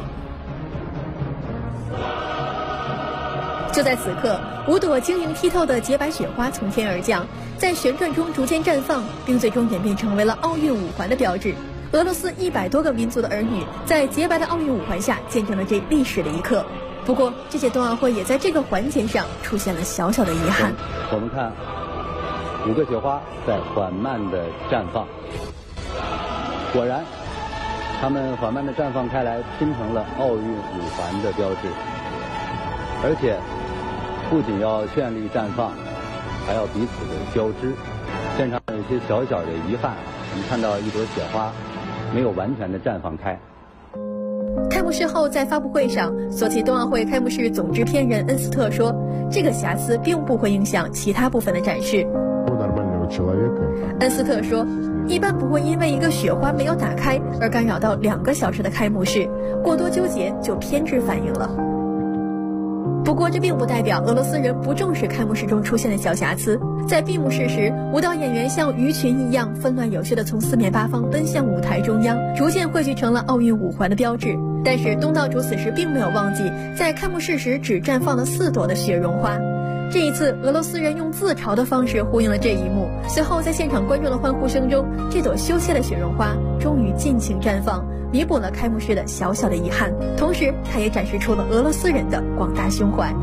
就在此刻，5朵晶莹剔透的洁白雪花从天而降，在旋转中逐渐绽放，并最终演变成为了奥运5环的标志。俄罗斯100多个民族的儿女在洁白的奥运5环下见证了这历史的一刻。 不过，这届冬奥会也在这个环节上出现了小小的遗憾。 我们看5个雪花在缓慢地绽放，果然，它们缓慢地绽放开来，拼成了奥运5环的标志。而且，不仅要绚丽绽放，还要彼此的交织。现场有一些小小的遗憾，我们看到一朵雪花没有完全的绽放开。 开幕式后，在发布会上，索契冬奥会开幕式总制片人恩斯特说，这个瑕疵并不会影响其他部分的展示。恩斯特说，一般不会因为一个雪花没有打开而干扰到2个小时的开幕式，过多纠结就偏执反应了。不过这并不代表俄罗斯人不重视开幕式中出现的小瑕疵。在闭幕式时，舞蹈演员像鱼群一样纷乱有序地从4面8方奔向舞台中央，逐渐汇聚成了奥运5环的标志。但是东道主此时并没有忘记，在开幕式时只绽放了4朵的雪绒花。这一次，俄罗斯人用自嘲的方式呼应了这一幕。随后，在现场观众的欢呼声中，这朵羞怯的雪绒花终于尽情绽放，弥补了开幕式的小小的遗憾。同时，它也展示出了俄罗斯人的广大胸怀。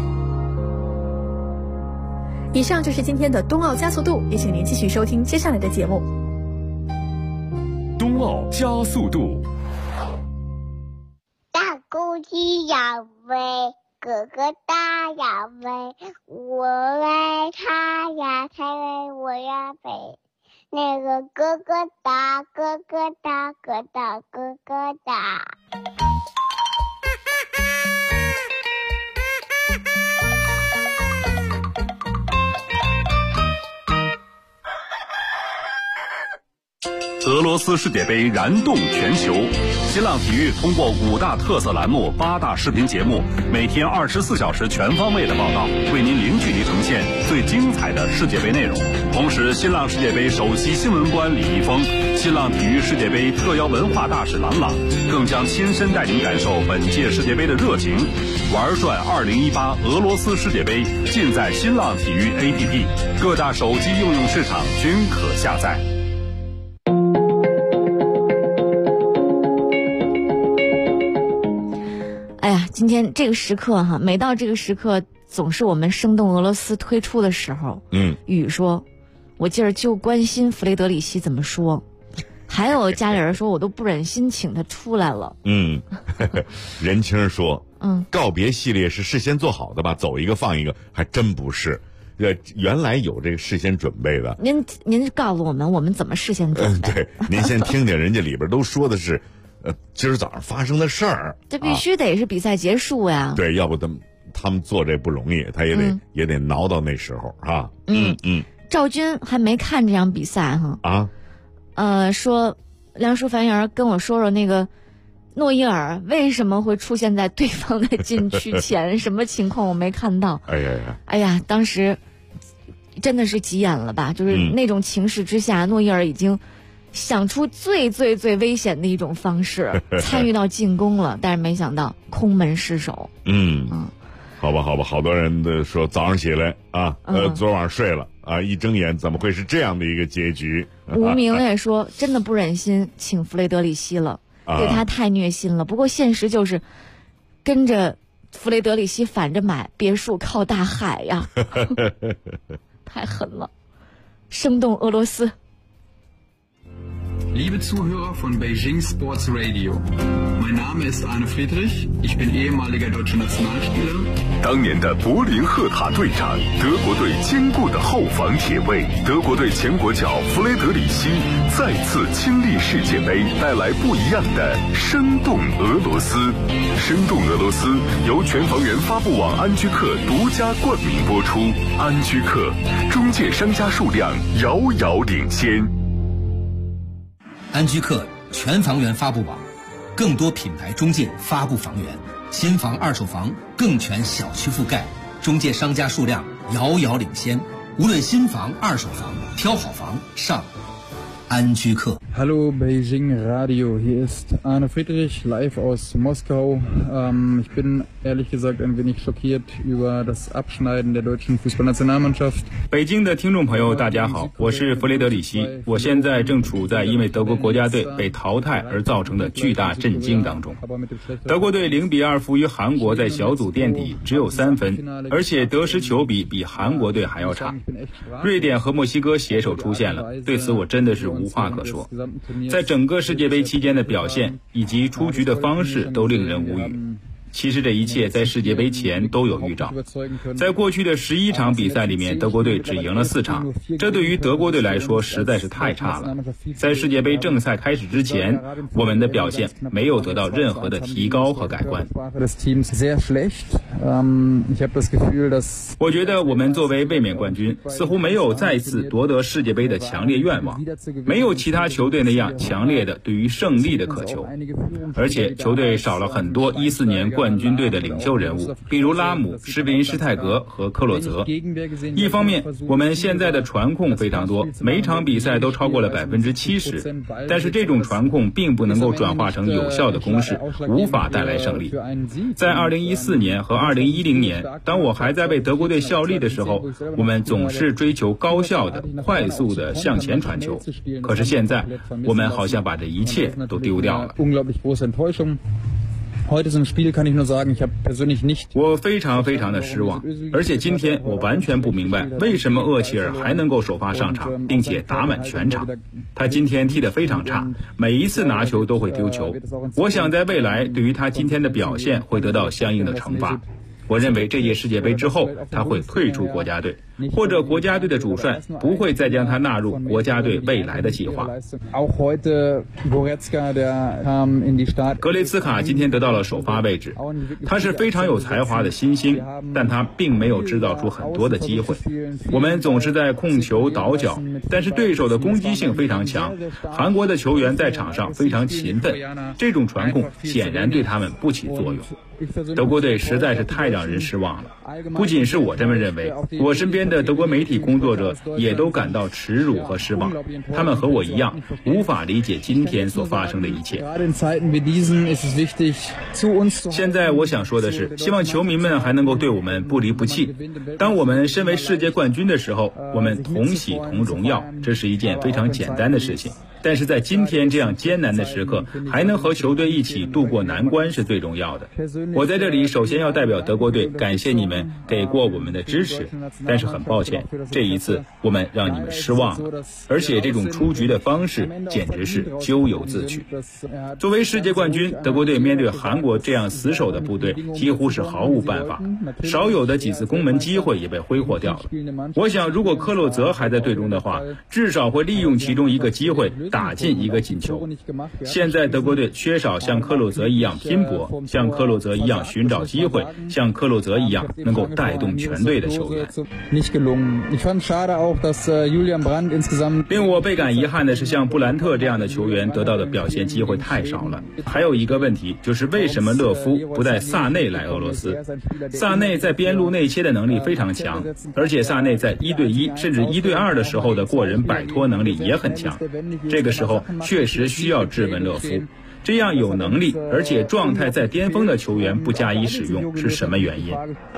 以上就是今天的冬奥加速度，也请您继续收听接下来的节目。 冬奥加速度。 大公鸡要飞，哥哥大要飞，我爱他呀，他为我呀飞。那个哥哥大，哥哥大，哥大，哥哥大。 俄罗斯世界杯燃动全球，新浪体育通过5大特色栏目、8大视频节目，每天24小时全方位的报道，为您零距离呈现最精彩的世界杯内容。同时，新浪世界杯首席新闻官李易峰、新浪体育世界杯特邀文化大使郎朗，更将亲身带您感受本届世界杯的热情。玩转2018俄罗斯世界杯，尽在新浪体育 APP， 各大手机应用市场均可下载。 今天这个时刻哈，每到这个时刻，总是我们生动俄罗斯推出的时候。雨说，我今儿就关心弗雷德里希怎么说。还有家里人说，我都不忍心请他出来了。 任清说，告别系列是事先做好的吧？走一个放一个，还真不是。原来有这个事先准备的。 您告诉我们怎么事先准备？ 对，您先听听，人家里边都说的是。今儿早上发生的事儿， 这必须得是比赛结束呀。 对，要不他们做这不容易，他也得挠到那时候啊。 赵军还没看这场比赛哈说梁淑凡园跟我说那个诺伊尔为什么会出现在对方的禁区前，什么情况我没看到。哎呀，当时真的是急眼了吧？就是那种情势之下，诺伊尔已经想出最危险的一种方式参与到进攻了，但是没想到空门失守。 好吧，好多人都说早上起来啊，昨晚上睡了啊，一睁眼怎么会是这样的一个结局？ 吴明也说真的不忍心请弗雷德里希了，对他太虐心了。不过现实就是跟着弗雷德里希反着买，别墅靠大海呀，太狠了，生动俄罗斯。 Liebe Zuhörer von Beijing Sports Radio, mein Name ist Arne Friedrich, ich bin ehemaliger deutscher Nationalspieler. 当年的柏林赫塔队长，德国队坚固的后防铁卫，德国队前国脚弗雷德里希再次亲历世界杯，带来不一样的生动俄罗斯。生动俄罗斯由全房源发布网安居客独家冠名播出。安居客，中介商家数量遥遥领先。 安居客全房源发布网，更多品牌中介发布房源，新房二手房更全小区覆盖，中介商家数量遥遥领先。无论新房二手房，挑好房上安居客。 Hallo Beijing Radio, hier ist Arne Friedrich, live aus Moskau. Ich bin ehrlich gesagt ein wenig schockiert über das Abschneiden der deutschen Fußballnationalmannschaft. 北京的听众朋友，大家好，我是弗雷德里希，我现在正处在因为德国国家队被淘汰而造成的巨大震惊当中。德国队0-2负于韩国，在小组垫底，只有3分，而且得失球比韩国队还要差。瑞典和墨西哥携手出现了，对此我真的是无话可说。在整个世界杯期间的表现以及出局的方式都令人无语。其实这一切在世界杯前都有预兆。在过去的11场比赛里面，德国队只赢了4场，这对于德国队来说实在是太差了。在世界杯正赛开始之前，我们的表现没有得到任何的提高和改观。我觉得我们作为卫冕冠军，似乎没有再次夺得世界杯的强烈愿望，没有其他球队那样强烈的对于胜利的渴求，而且球队少了很多14年冠军队的领袖人物，比如拉姆、施维因施泰格和克洛泽。一方面，我们现在的传控非常多，每场比赛都超过了70%，但是这种传控并不能够转化成有效的攻势，无法带来胜利。在2014年和2010年，当我还在为德国队效力的时候，我们总是追求高效的、快速的向前传球，可是现在我们好像把这一切都丢掉了。我非常的失望，而且今天我完全不明白为什么厄齐尔还能够首发上场，并且打满全场。他今天踢得非常差，每一次拿球都会丢球。我想在未来对于他今天的表现会得到相应的惩罚。我认为这届世界杯之后他会退出国家队，或者国家队的主帅不会再将他纳入国家队未来的计划。格雷茨卡今天得到了首发位置，他是非常有才华的新星，但他并没有制造出很多的机会。我们总是在控球倒脚，但是对手的攻击性非常强，韩国的球员在场上非常勤奋，这种传控显然对他们不起作用。德国队实在是太让人失望了，不仅是我这么认为，我身边的德国媒体工作者也都感到耻辱和失望，他们和我一样无法理解今天所发生的一切。现在我想说的是，希望球迷们还能够对我们不离不弃。当我们身为世界冠军的时候，我们同喜同荣耀，这是一件非常简单的事情。但是在今天这样艰难的时刻，还能和球队一起度过难关是最重要的。我在这里首先要代表德国队感谢你们给过我们的支持，但是很抱歉，这一次我们让你们失望了，而且这种出局的方式简直是咎由自取。作为世界冠军，德国队面对韩国这样死守的部队几乎是毫无办法，少有的几次攻门机会也被挥霍掉了。我想如果克洛泽还在队中的话，至少会利用其中一个机会打进一个进球。现在德国队缺少像克洛泽一样拼搏，像克洛泽一样寻找机会，像克洛泽一样能够带动全队的球员。令我倍感遗憾的是，像布兰特这样的球员得到的表现机会太少了。还有一个问题就是为什么勒夫不带萨内来俄罗斯？萨内在边路内切的能力非常强，而且萨内在1对1甚至1对2的时候的过人摆脱能力也很强。这个时候确实需要质问勒夫，这样有能力而且状态在巅峰的球员不加以使用是什么原因？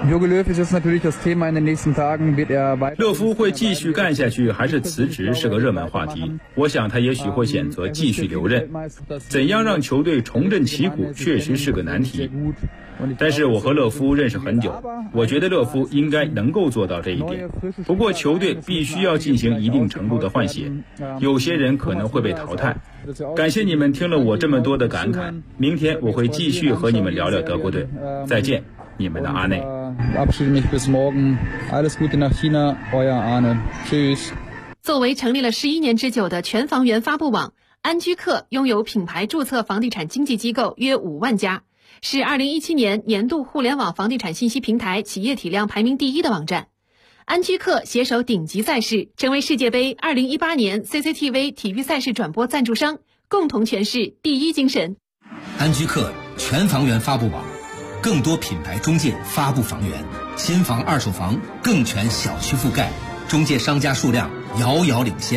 勒夫会继续干下去还是辞职是个热门话题，我想他也许会选择继续留任。怎样让球队重振旗鼓确实是个难题，但是我和勒夫认识很久，我觉得勒夫应该能够做到这一点。不过球队必须要进行一定程度的换血，有些人可能会被淘汰。感谢你们听了我这么多的感慨，明天我会继续和你们聊聊德国队。再见，你们的阿内。 作为成立了11年之久的全房源发布网，安居客拥有品牌注册房地产经纪机构约5万家，是2017年年度互联网房地产信息平台企业体量排名第1的网站。安居客携手顶级赛事，成为世界杯2018年 CCTV 体育赛事转播赞助商，共同诠释第一精神。 安居客全房源发布网，更多品牌中介发布房源，新房二手房更全小区覆盖，中介商家数量遥遥领先。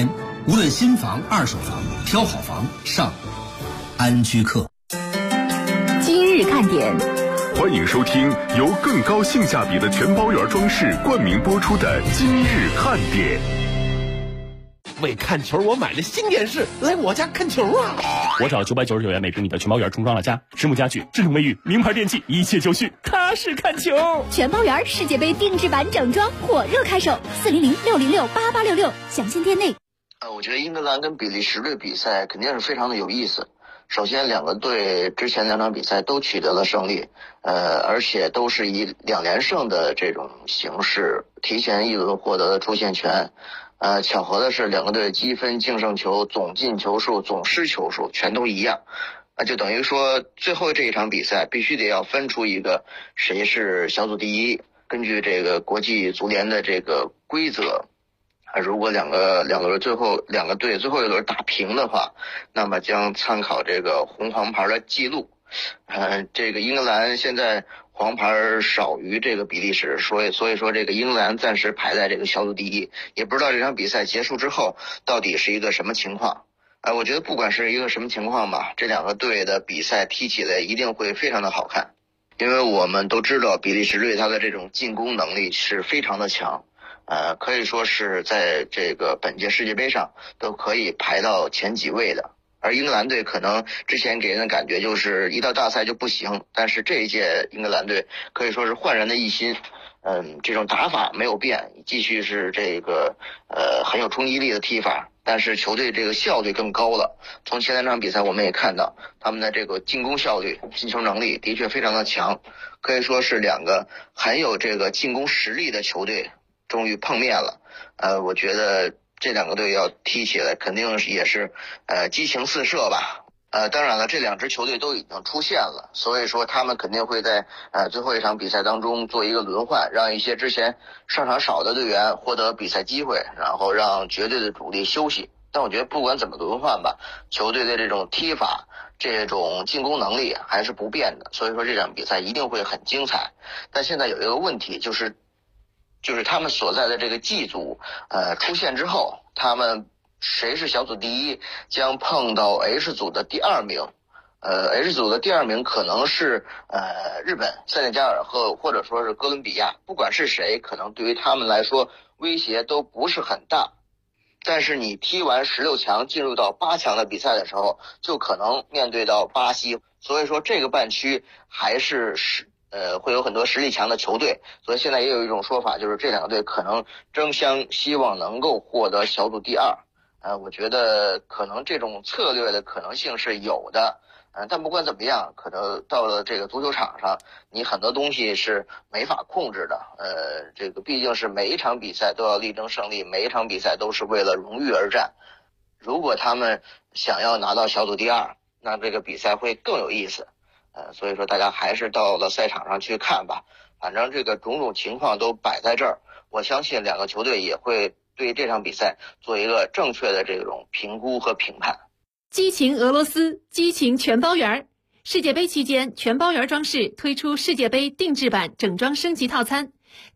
无论新房、二手房，挑好房上安居客。 今日看点， 欢迎收听由更高性价比的全包圆装饰冠名播出的《今日看点》。 为看球，我买了新电视，来我家看球啊！ 我找999元每平米的全包圆重装了家，实木家具、智能卫浴、名牌电器，一切就绪，踏实看球。 全包圆世界杯定制版整装火热开售，400-606-8866，详见店内。 我觉得英格兰跟比利时队比赛肯定是非常的有意思。首先，两个队之前2场比赛都取得了胜利，而且都是以2连胜的这种形式提前一轮获得了出线权。巧合的是，两个队积分、净胜球、总进球数、总失球数全都一样，就等于说最后这一场比赛必须得要分出一个谁是小组第一。根据这个国际足联的这个规则，如果两个队最后一轮打平的话，那么将参考这个红黄牌的记录。这个英格兰现在黄牌少于这个比利时，所以说这个英格兰暂时排在这个小组第一，也不知道这场比赛结束之后到底是一个什么情况。我觉得不管是一个什么情况吧，这两个队的比赛踢起来一定会非常的好看，因为我们都知道比利时队他的这种进攻能力是非常的强，可以说是在这个本届世界杯上都可以排到前几位的。而英格兰队可能之前给人的感觉就是一到大赛就不行，但是这一届英格兰队可以说是焕然的一新。这种打法没有变，继续是这个很有冲击力的踢法，但是球队这个效率更高了。从前2场比赛我们也看到他们的这个进攻效率、进球能力的确非常的强，可以说是两个很有这个进攻实力的球队终于碰面了。我觉得这两个队要踢起来肯定也是激情四射吧。当然了，这2支球队都已经出现了，所以说他们肯定会在最后一场比赛当中做一个轮换，让一些之前上场少的队员获得比赛机会，然后让绝对的主力休息。但我觉得不管怎么轮换吧，球队的这种踢法、这种进攻能力还是不变的，所以说这场比赛一定会很精彩。但现在有一个问题，就是他们所在的这个G组出现之后，他们谁是小组第一将碰到 H 组的第2名。H 组的第2名可能是日本、塞内加尔或者说是哥伦比亚，不管是谁，可能对于他们来说威胁都不是很大。但是你踢完16强进入到8强的比赛的时候，就可能面对到巴西，所以说这个半区还是会有很多实力强的球队，所以现在也有一种说法，就是这两个队可能争相希望能够获得小组第2。我觉得可能这种策略的可能性是有的。但不管怎么样，可能到了这个足球场上，你很多东西是没法控制的。这个毕竟是每一场比赛都要力争胜利，每一场比赛都是为了荣誉而战。如果他们想要拿到小组第2，那这个比赛会更有意思。所以说大家还是到了赛场上去看吧。反正这个种种情况都摆在这儿，我相信两个球队也会对这场比赛做一个正确的这种评估和评判。 激情俄罗斯，激情全包圆。世界杯期间，全包圆装饰推出世界杯定制版整装升级套餐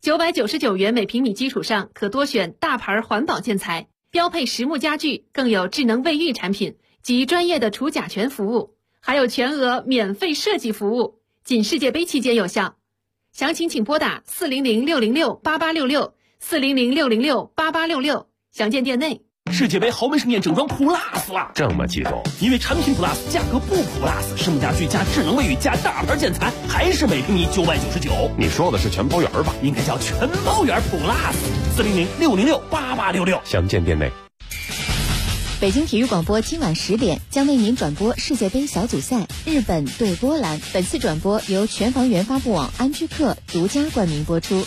，999元每平米基础上可多选大牌环保建材，标配实木家具，更有智能卫浴产品及专业的除甲醛服务，还有全额免费设计服务，仅世界杯期间有效。详情请拨打400-606-8866 400-606-8866，详见店内。 世界杯豪门盛宴整装 Plus 了， 这么激动？ 因为产品 Plus 价格不 Plus， 实木家具加智能卫浴加大牌建材，还是每平米999。 你说的是全包圆吧？ 应该叫全包圆 Plus。400-606-8866， 详见店内。 北京体育广播今晚10点将为您转播世界杯小组赛日本对波兰，本次转播由全房源发布网安居客独家冠名播出。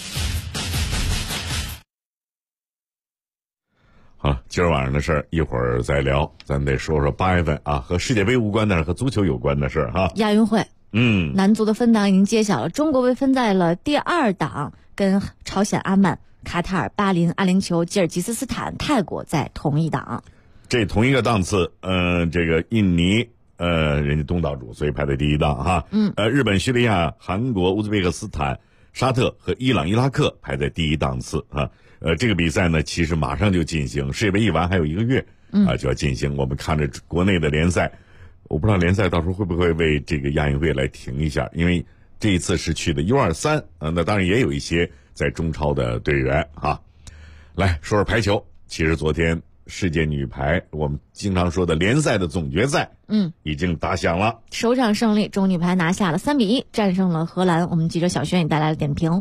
好，今儿晚上的事儿一会儿再聊，咱得说说8月份啊，和世界杯无关但是和足球有关的事儿哈。 亚运会，男足的分档已经揭晓了，中国被分在了第2档，跟朝鲜、阿曼、卡塔尔、巴林、阿联酋、吉尔吉斯斯坦、泰国在同一档。 这同一个档次，这个印尼，人家东道主，所以排在第1档哈。日本、叙利亚、韩国、乌兹别克斯坦、沙特和伊朗、伊拉克排在第1档次啊。这个比赛呢，其实马上就进行，世界杯一完还有1个月。 就要进行。我们看着国内的联赛，我不知道联赛到时候会不会为这个亚运会来停一下，因为这一次是去的U23，那当然也有一些在中超的队员啊。来说说排球，其实昨天世界女排我们经常说的联赛的总决赛，已经打响了。 首场胜利，中女排拿下了3-1，战胜了荷兰。我们记者小轩也带来了点评。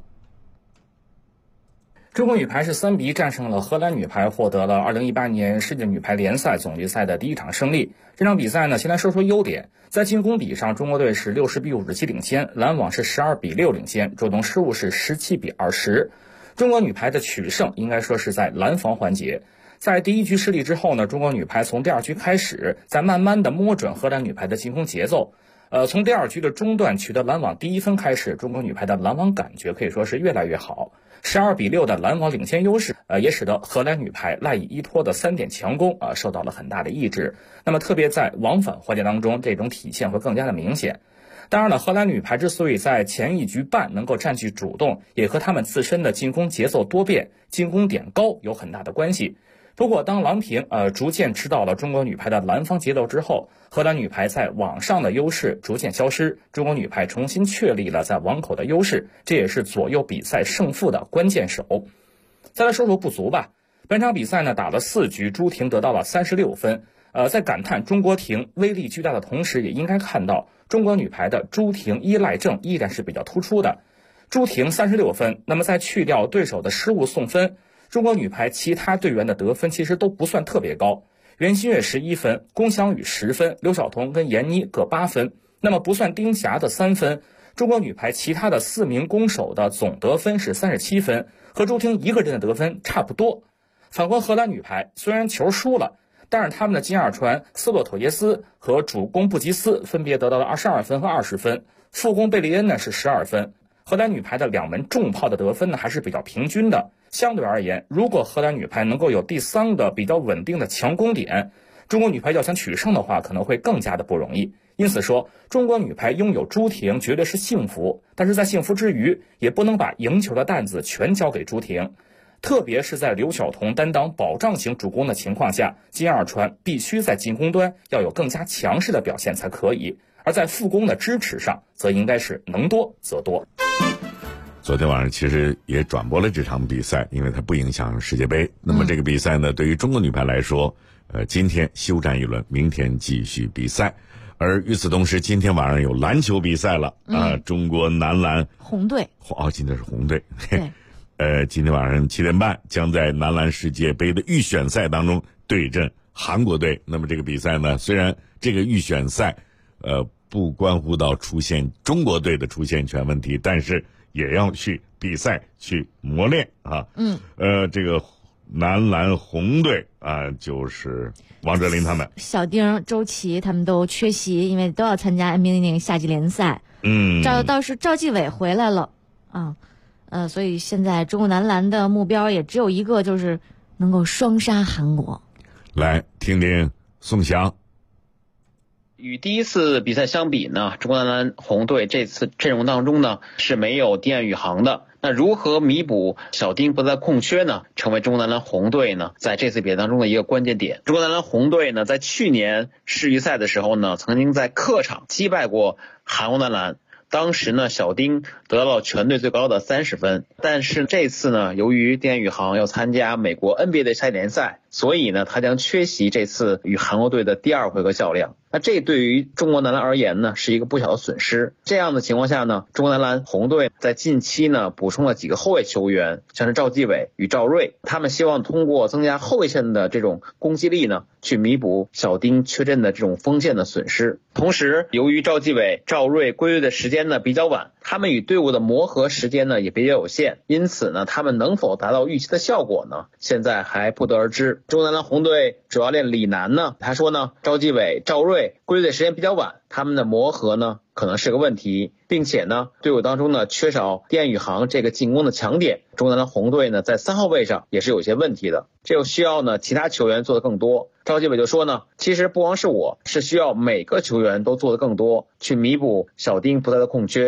中国女排是3-1战胜了荷兰女排，获得了2018年世界女排联赛总决赛的第一场胜利。这场比赛呢，先来说说优点。在进攻比上，中国队是60-57领先，拦网是12-6领先，主动失误是17-20。中国女排的取胜应该说是在拦防环节。在第一局失利之后呢，中国女排从第二局开始，在慢慢的摸准荷兰女排的进攻节奏。从第二局的中段取得拦网第1分开始，中国女排的拦网感觉可以说是越来越好。12-6的拦网领先优势，也使得荷兰女排赖以依托的3点强攻受到了很大的抑制。那么特别在往返环节当中，这种体现会更加的明显。当然了，荷兰女排之所以在前1局半能够占据主动，也和他们自身的进攻节奏多变、进攻点高有很大的关系。不过当郎平逐渐知道了中国女排的拦防节奏之后，荷兰女排在网上的优势逐渐消失，中国女排重新确立了在网口的优势，这也是左右比赛胜负的关键手。再来说说不足吧。本场比赛呢打了4局，朱婷得到了36分。在感叹中国婷威力巨大的同时，也应该看到中国女排的朱婷依赖症依然是比较突出的。朱婷36分，那么在去掉对手的失误送分，中国女排其他队员的得分其实都不算特别高。袁心玥11分，龚翔宇10分，刘晓彤跟闫妮各8分。那么不算丁霞的3分，中国女排其他的4名攻手的总得分是37分，和朱婷一个人的得分差不多。反观荷兰女排，虽然球输了，但是他们的金二传斯洛妥耶斯和主攻布吉斯分别得到了22分和20分，副攻贝利恩呢是12分。荷兰女排的2门重炮的得分呢还是比较平均的。相对而言，如果荷兰女排能够有第3个比较稳定的强攻点，中国女排要想取胜的话可能会更加的不容易。因此说，中国女排拥有朱婷绝对是幸福，但是在幸福之余，也不能把赢球的担子全交给朱婷。特别是在刘晓彤担当保障型主攻的情况下，金二传必须在进攻端要有更加强势的表现才可以，而在副攻的支持上则应该是能多则多。 昨天晚上其实也转播了这场比赛，因为它不影响世界杯。那么这个比赛呢，对于中国女排来说，今天休战一轮，明天继续比赛。而与此同时，今天晚上有篮球比赛了中国男篮红队今天是红队。 对。 今天晚上7点半将在男篮世界杯的预选赛当中对阵韩国队。那么这个比赛呢，虽然这个预选赛不关乎到出现中国队的出现权问题，但是也要去比赛去磨练啊。这个男篮红队就是王哲林他们， 小丁、周琦他们都缺席，因为都要参加 NBA 那个夏季联赛。倒是赵继伟回来了所以现在中国男篮的目标也只有一个，就是能够双杀韩国。 来听听宋翔。 与第一次比赛相比呢，中国男篮红队这次阵容当中呢是没有丁彦雨航的。那如何弥补小丁不在空缺呢？成为中国男篮红队呢在这次比赛当中的一个关键点。中国男篮红队呢在去年世预赛的时候呢，曾经在客场击败过韩国男篮。当时呢，小丁得到了全队最高的30分，但是这次呢，由于丁彦雨航要参加美国 NBA 的夏季联赛，所以呢，他将缺席这次与韩国队的第2回合较量。那这对于中国男篮而言呢，是一个不小的损失。这样的情况下呢，中国男篮红队在近期呢补充了几个后卫球员，像是赵继伟与赵睿，他们希望通过增加后卫线的这种攻击力呢，去弥补小丁缺阵的这种锋线的损失。同时，由于赵继伟、赵睿归队的时间呢比较晚，他们与队伍的磨合时间呢也比较有限，因此呢，他们能否达到预期的效果呢，现在还不得而知。中国男篮红队主教练李楠呢，他说呢，赵继伟、赵睿归队时间比较晚，他们的磨合呢可能是个问题，并且呢，队伍当中呢缺少丁彦雨航这个进攻的强点。中国男篮红队呢在3号位上也是有些问题的，这就需要呢其他球员做得更多。赵继伟就说呢，其实不光是我，是需要每个球员都做得更多，去弥补小丁不在的空缺。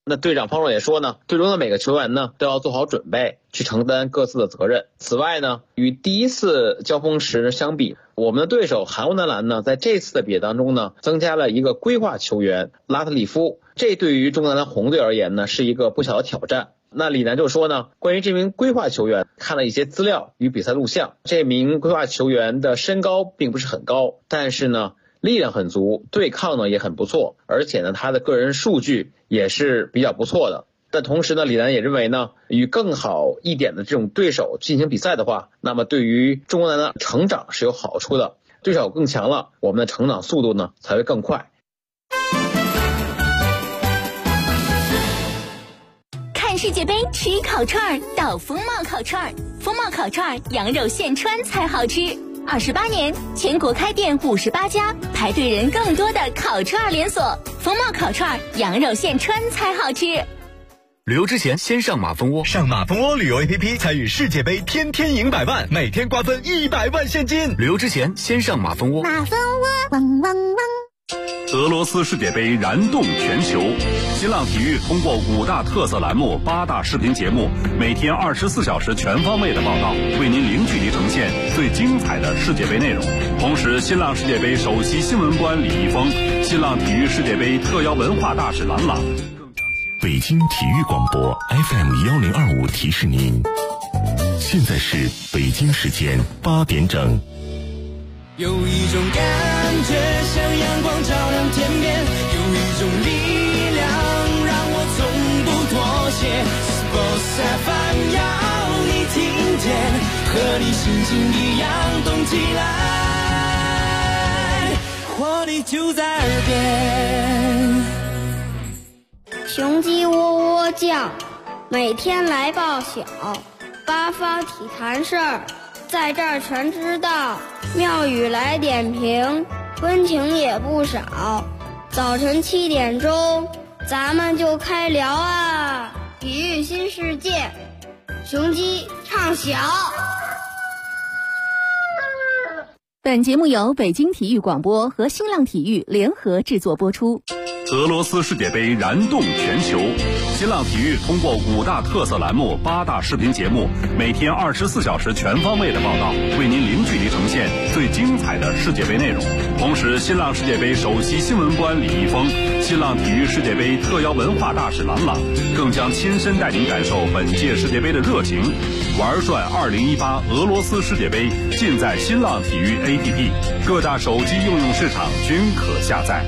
那队长方若也说呢，队中的每个球员呢都要做好准备，去承担各自的责任。此外呢，与第一次交锋时相比，我们的对手韩国男篮呢，在这次的比赛当中呢，增加了一个规划球员拉特利夫，这对于中国男篮红队而言呢，是一个不小的挑战。那李楠就说呢，关于这名规划球员，看了一些资料与比赛录像，这名规划球员的身高并不是很高，但是呢，力量很足，对抗呢也很不错，而且呢，他的个人数据也是比较不错的。但同时呢，李楠也认为呢，与更好一点的这种对手进行比赛的话，那么对于中国男篮成长是有好处的。对手更强了，我们的成长速度呢才会更快。 看世界杯吃烤串到风貌烤串，风貌烤串羊肉现穿才好吃。28年，全国开店58家，排队人更多的烤串连锁。风貌烤串羊肉现穿才好吃。 旅游之前先上马蜂窝，上马蜂窝旅游 APP 参与世界杯，天天赢100万，每天瓜分100万现金。旅游之前先上马蜂窝。 马蜂窝，汪汪汪。 俄罗斯世界杯燃动全球，新浪体育通过5大特色栏目、8大视频节目，每天24小时全方位的报道，为您零距离呈现最精彩的世界杯内容。同时，新浪世界杯首席新闻官李易峰、新浪体育世界杯特邀文化大使郎朗。 北京体育广播 FM1025提示您，现在是北京时间8点整。 有一种感觉像阳光照亮天边，有一种力量让我从不妥协。Sports FM 要你听见，和你心情一样动起来，活力就在耳边。 雄鸡喔喔叫，每天来报晓，八方体坛事儿在这儿全知道，妙语来点评，温情也不少。早晨7点钟，咱们就开聊啊！体育新世界，雄鸡唱晓。 本节目由北京体育广播和新浪体育联合制作播出。 俄罗斯世界杯燃动全球，新浪体育通过5大特色栏目、8大视频节目，每天24小时全方位的报道，为您零距离呈现最精彩的世界杯内容。同时，新浪世界杯首席新闻官李易峰、新浪体育世界杯特邀文化大使郎朗，更将亲身带您感受本届世界杯的热情。玩转2018俄罗斯世界杯，尽在新浪体育 APP， 各大手机应用市场均可下载。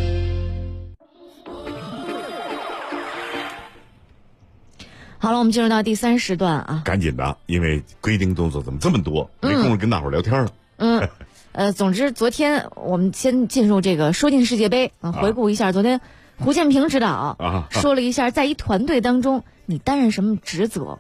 好了，我们进入到第3时段啊， 赶紧的，因为规定动作怎么这么多，没工夫跟大伙儿聊天了。 总之，昨天我们先进入这个说进世界杯回顾一下昨天胡建平指导说了一下，在一团队当中你担任什么职责。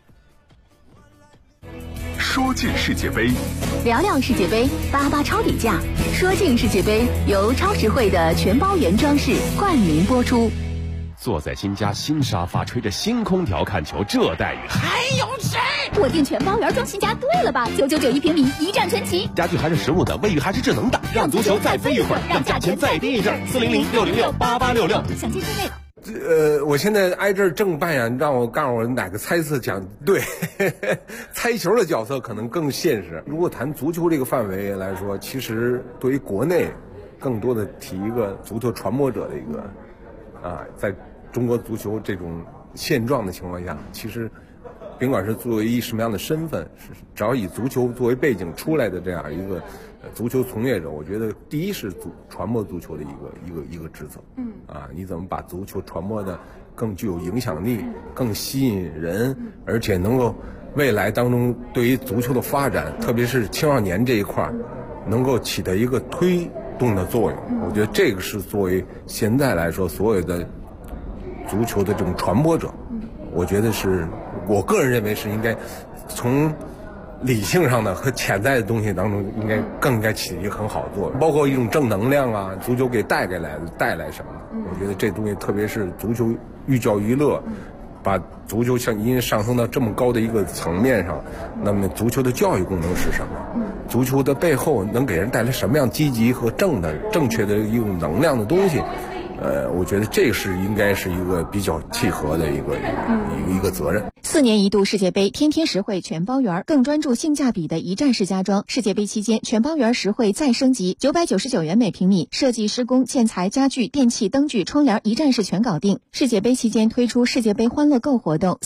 说进世界杯， 聊聊世界杯，88超底价。说进世界杯由超实惠的全包原装饰冠名播出。 坐在新家新沙发，吹着新空调看球，这待遇还有谁？ 我订全包原装新家，对了吧？999一平米，一站全齐。 家具还是实木的，卫浴还是智能的，让足球再飞一会儿，让价钱再低一阵。400-606-8866， 详情之内。 我现在挨这正扮演让我告诉我哪个猜测讲对，猜球的角色可能更现实。如果谈足球这个范围来说，其实对于国内，更多的提一个足球传播者的一个在中国足球这种现状的情况下，其实甭管是作为一什么样的身份，只要以足球作为背景出来的这样一个足球从业者，我觉得第一是传播足球的一个职责。你怎么把足球传播的更具有影响力，更吸引人，而且能够未来当中对于足球的发展，特别是青少年这一块能够起到一个推动的作用。我觉得这个是作为现在来说所有的足球的这种传播者，我觉得是我个人认为是应该从理性上的和潜在的东西当中更应该起一个很好的作用，包括一种正能量啊，足球给带来什么。我觉得这东西特别是足球寓教于乐，把足球因为上升到这么高的一个层面上，那么足球的教育功能是什么？足球的背后能给人带来什么样积极和正确的一种能量的东西？ 我觉得这是应该是一个比较契合的一个责任。 4年一度世界杯，天天实惠全包圆，更专注性价比的一站式家装。世界杯期间，全包圆实惠再升级，999元每平米，设计、施工、建材、家具、电器、灯具、窗帘一站式全搞定。世界杯期间推出世界杯欢乐购活动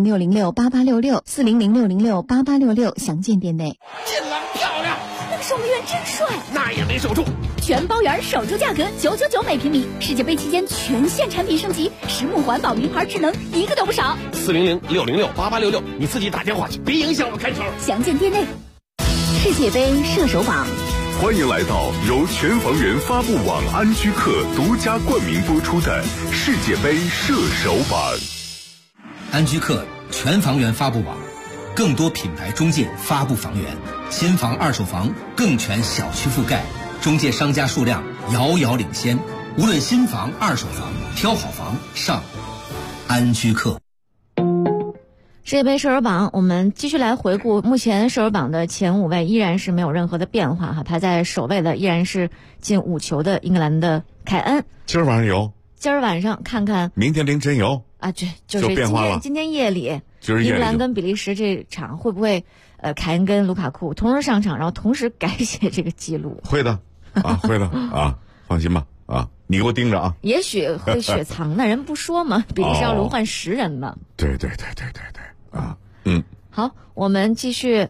，400-606-8866，400-606-8866，详见店内。 进篮漂亮， 那个守门员真帅， 那也没守住。 全包圆守住价格999每平米，世界杯期间全线产品升级，实木环保名牌智能一个都不少。 400-606-8866，你自己打电话去，别影响我开球。 详见店内。世界杯射手榜， 欢迎来到由全房源发布网安居客独家冠名播出的世界杯射手榜。 安居客全房源发布网，更多品牌中介发布房源，新房、二手房更全小区覆盖，中介商家数量遥遥领先。无论新房、二手房，挑好房上安居客。 世界杯射手榜，我们继续来回顾目前射手榜的前5位，依然是没有任何的变化哈。排在首位的依然是进5球的英格兰的凯恩。 今儿晚上有？ 今儿晚上看看。 明天凌晨有？ 啊，对，就是今天夜里，英格兰跟比利时这场会不会凯恩跟卢卡库同时上场，然后同时改写这个记录？ 会的啊，会的啊，放心吧啊，你给我盯着啊。 也许会雪藏，那人不说嘛，比利时要轮换10人呢。 对啊， 好，我们继续。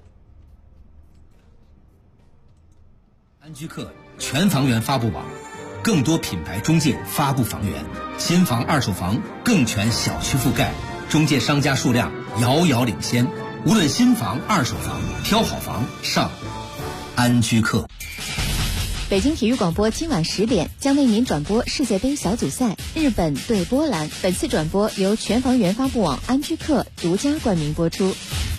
安居客全房源发布网，更多品牌中介发布房源，新房、二手房更全小区覆盖，中介商家数量遥遥领先。无论新房、二手房，挑好房上安居客。 北京体育广播今晚10点将为您转播世界杯小组赛日本对波兰，本次转播由全房源发布网安居客独家冠名播出。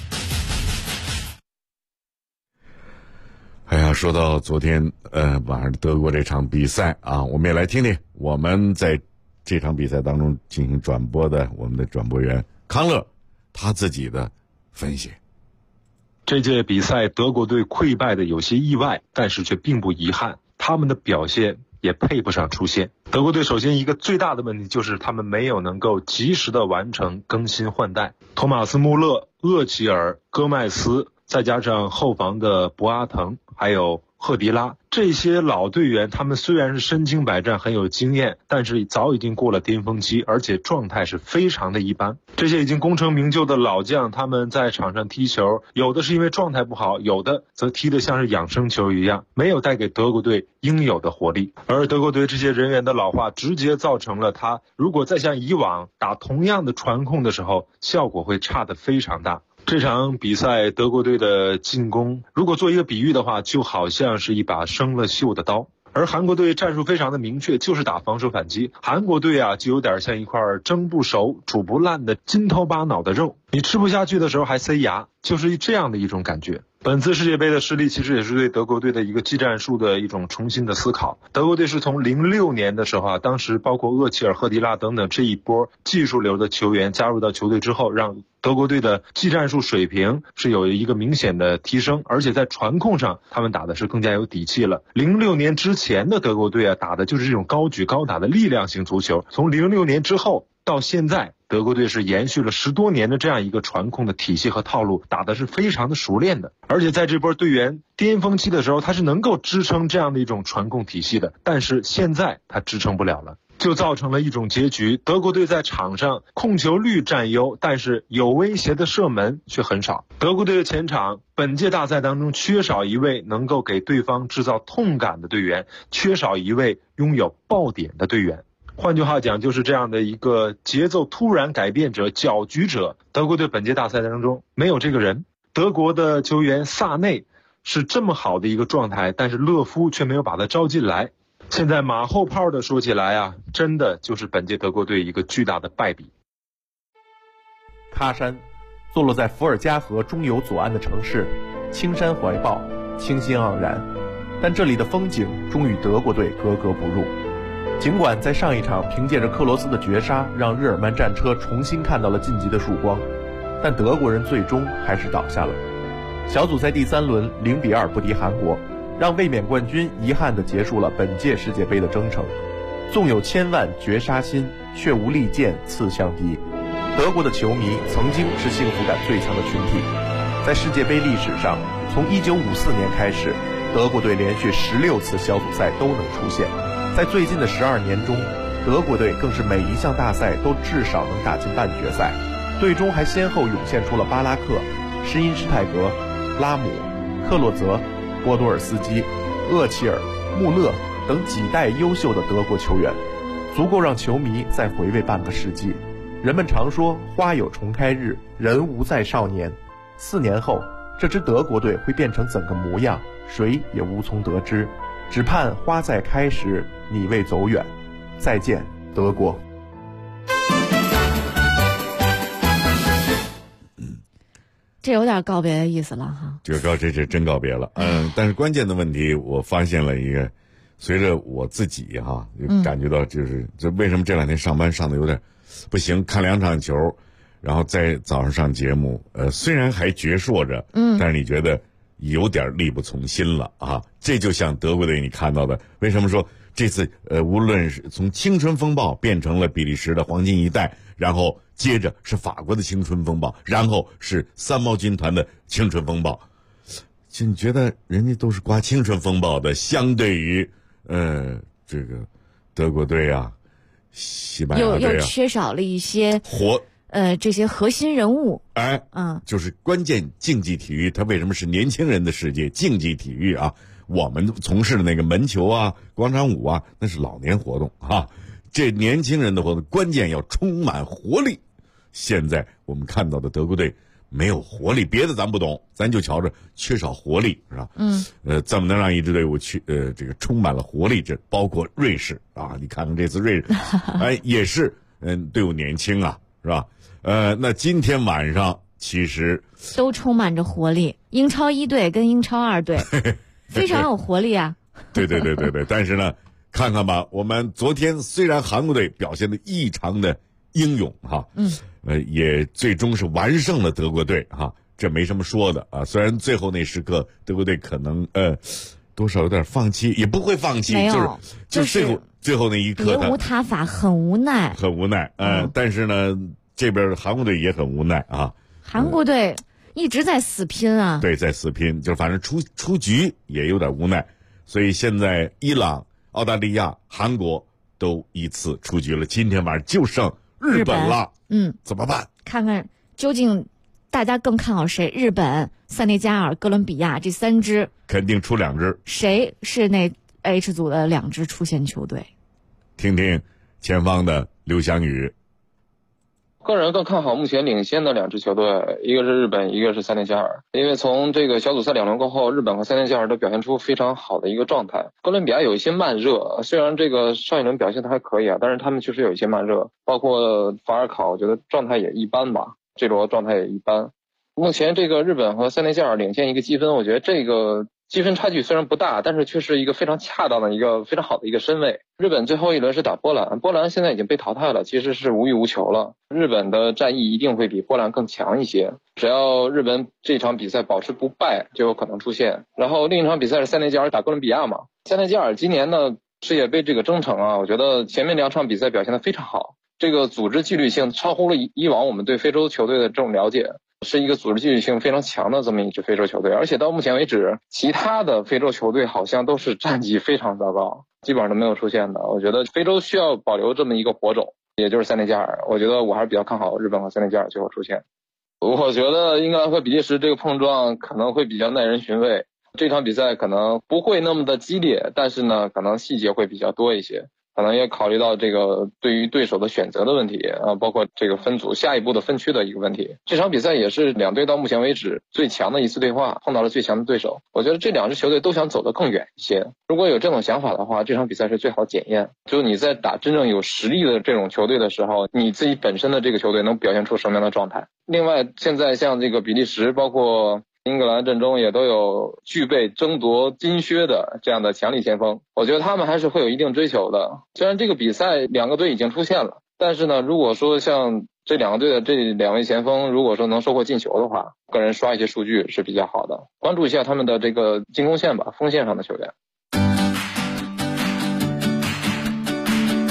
哎呀，说到昨天晚上德国这场比赛啊，我们也来听听我们在这场比赛当中进行转播的我们的转播员康乐他自己的分析。 这届比赛德国队溃败的有些意外，但是却并不遗憾，他们的表现也配不上出现。德国队首先一个最大的问题就是他们没有能够及时的完成更新换代，托马斯·穆勒、厄齐尔、戈麦斯，再加上后防的博阿滕还有赫迪拉，这些老队员他们虽然是身经百战很有经验，但是早已经过了巅峰期，而且状态是非常的一般。这些已经功成名就的老将，他们在场上踢球，有的是因为状态不好，有的则踢得像是养生球一样，没有带给德国队应有的活力。而德国队这些人员的老化直接造成了他如果再像以往打同样的传控的时候，效果会差得非常大。这场比赛德国队的进攻，如果做一个比喻的话，就好像是一把生了锈的刀。而韩国队战术非常的明确，就是打防守反击。韩国队啊，就有点像一块蒸不熟、煮不烂的筋头巴脑的肉，你吃不下去的时候还塞牙，就是这样的一种感觉。本次世界杯的失利其实也是对德国队的一个技战术的一种重新的思考。德国队是从06年的时候啊，当时包括厄齐尔、赫迪拉等等这一波技术流的球员加入到球队之后，让德国队的技战术水平是有一个明显的提升，而且在传控上他们打的是更加有底气了。06年之前的德国队啊，打的就是这种高举高打的力量型足球，从06年之后到现在，德国队是延续了10多年的这样一个传控的体系和套路，打的是非常的熟练的。而且在这波队员巅峰期的时候，他是能够支撑这样的一种传控体系的，但是现在他支撑不了了，就造成了一种结局。德国队在场上控球率占优，但是有威胁的射门却很少。德国队的前场本届大赛当中缺少一位能够给对方制造痛感的队员，缺少一位拥有爆点的队员。换句话讲，就是这样的一个节奏突然改变者、搅局者。德国队本届大赛当中没有这个人。德国的球员萨内是这么好的一个状态，但是勒夫却没有把他招进来。现在马后炮的说起来啊，真的就是本届德国队一个巨大的败笔。 喀山，坐落在伏尔加河中游左岸的城市，青山怀抱，清新盎然，但这里的风景终与德国队格格不入。尽管在上一场凭借着克罗斯的绝杀让日耳曼战车重新看到了晋级的曙光，但德国人最终还是倒下了。小组赛第3轮0-2不敌韩国，让卫冕冠军遗憾地结束了本届世界杯的征程。 纵有千万绝杀心，却无利剑刺相敌。德国的球迷曾经是幸福感最强的群体，在世界杯历史上，从1954年开始，德国队连续16次小组赛都能出现。在最近的12年中，德国队更是每一项大赛都至少能打进半决赛，队中还先后涌现出了巴拉克、施因施泰格、拉姆、克洛泽、波多尔斯基、厄齐尔、穆勒等几代优秀的德国球员，足够让球迷再回味半个世纪。人们常说花有重开日，人无再少年。4年后，这支德国队会变成怎个模样，谁也无从得知，只盼花再开时，你未走远。再见，德国。 这有点告别的意思了哈。 这是真告别了。但是关键的问题，我发现了一个，随着我自己哈，感觉到就是这为什么这2天上班上的有点不行，看2场球，然后在早上上节目，虽然还矍铄着，但是你觉得有点力不从心了啊。这就像德国队你看到的，为什么说这次无论是从青春风暴变成了比利时的黄金一代，然后接着是法国的青春风暴，然后是三毛军团的青春风暴，就你觉得人家都是刮青春风暴的，相对于这个德国队啊、西班牙队啊， 又缺少了一些这些核心人物。 就是关键竞技体育，它为什么是年轻人的世界？竞技体育啊，我们从事的那个门球啊、广场舞啊，那是老年活动啊。这年轻人的活动，关键要充满活力。现在我们看到的德国队没有活力，别的咱不懂，咱就瞧着缺少活力，是吧？怎么能让一支队伍这个充满了活力？这包括瑞士啊，你看看这次瑞士，也是队伍年轻啊，是吧？那今天晚上其实都充满着活力，英超1队跟英超2队非常有活力啊。 对，但是呢，看看吧，我们昨天虽然韩国队表现得异常的英勇哈，也最终是完胜了德国队哈，这没什么说的啊。虽然最后那时刻德国队可能多少有点放弃，也不会放弃，就是最后那一刻别无他法，很无奈。 但是呢，这边韩国队也很无奈啊。 韩国队一直在死拼啊。 对，在死拼，就反正出局也有点无奈。所以现在伊朗、澳大利亚、韩国都依次出局了，今天晚上就剩日本了。怎么办？ 看看究竟大家更看好谁？日本、塞内加尔、哥伦比亚这3支， 肯定出2支。 谁是那 H 组的2支出线球队？ 听听前方的刘翔宇。 个人更看好目前领先的2支球队，一个是日本，一个是塞内加尔。因为从这个小组赛2轮过后，日本和塞内加尔都表现出非常好的一个状态。哥伦比亚有一些慢热，虽然这个上一轮表现的还可以啊，但是他们确实有一些慢热。包括法尔考，我觉得状态也一般吧，这轮状态也一般。目前这个日本和塞内加尔领先1个积分，我觉得这个积分差距虽然不大，但是却是一个非常恰当的一个非常好的一个身位。日本最后一轮是打波兰，波兰现在已经被淘汰了，其实是无欲无求了。日本的战役一定会比波兰更强一些，只要日本这场比赛保持不败，就有可能出线。然后另一场比赛是塞内加尔打哥伦比亚嘛，塞内加尔今年的世界杯这个征程啊，我觉得前面2场比赛表现得非常好，这个组织纪律性超乎了以往我们对非洲球队的这种了解。是一个组织纪律性非常强的这么一支非洲球队，而且到目前为止，其他的非洲球队好像都是战绩非常糟糕，基本上都没有出现的。我觉得非洲需要保留这么一个火种，也就是塞内加尔。我觉得我还是比较看好日本和塞内加尔最后出现。我觉得英格兰和比利时这个碰撞可能会比较耐人寻味，这场比赛可能不会那么的激烈，但是呢，可能细节会比较多一些。可能也考虑到这个对于对手的选择的问题包括这个分组下一步的分区的一个问题。这场比赛也是2队到目前为止最强的一次对话，碰到了最强的对手。我觉得这2支球队都想走得更远一些，如果有这种想法的话，这场比赛是最好检验，就是你在打真正有实力的这种球队的时候，你自己本身的这个球队能表现出什么样的状态。另外现在像这个比利时包括英格兰阵中也都有具备争夺金靴的这样的强力前锋，我觉得他们还是会有一定追求的。虽然这个比赛2个队已经出现了，但是呢，如果说像这2个队的这2位前锋如果说能收获进球的话，个人刷一些数据是比较好的。关注一下他们的这个进攻线吧，锋线上的球员。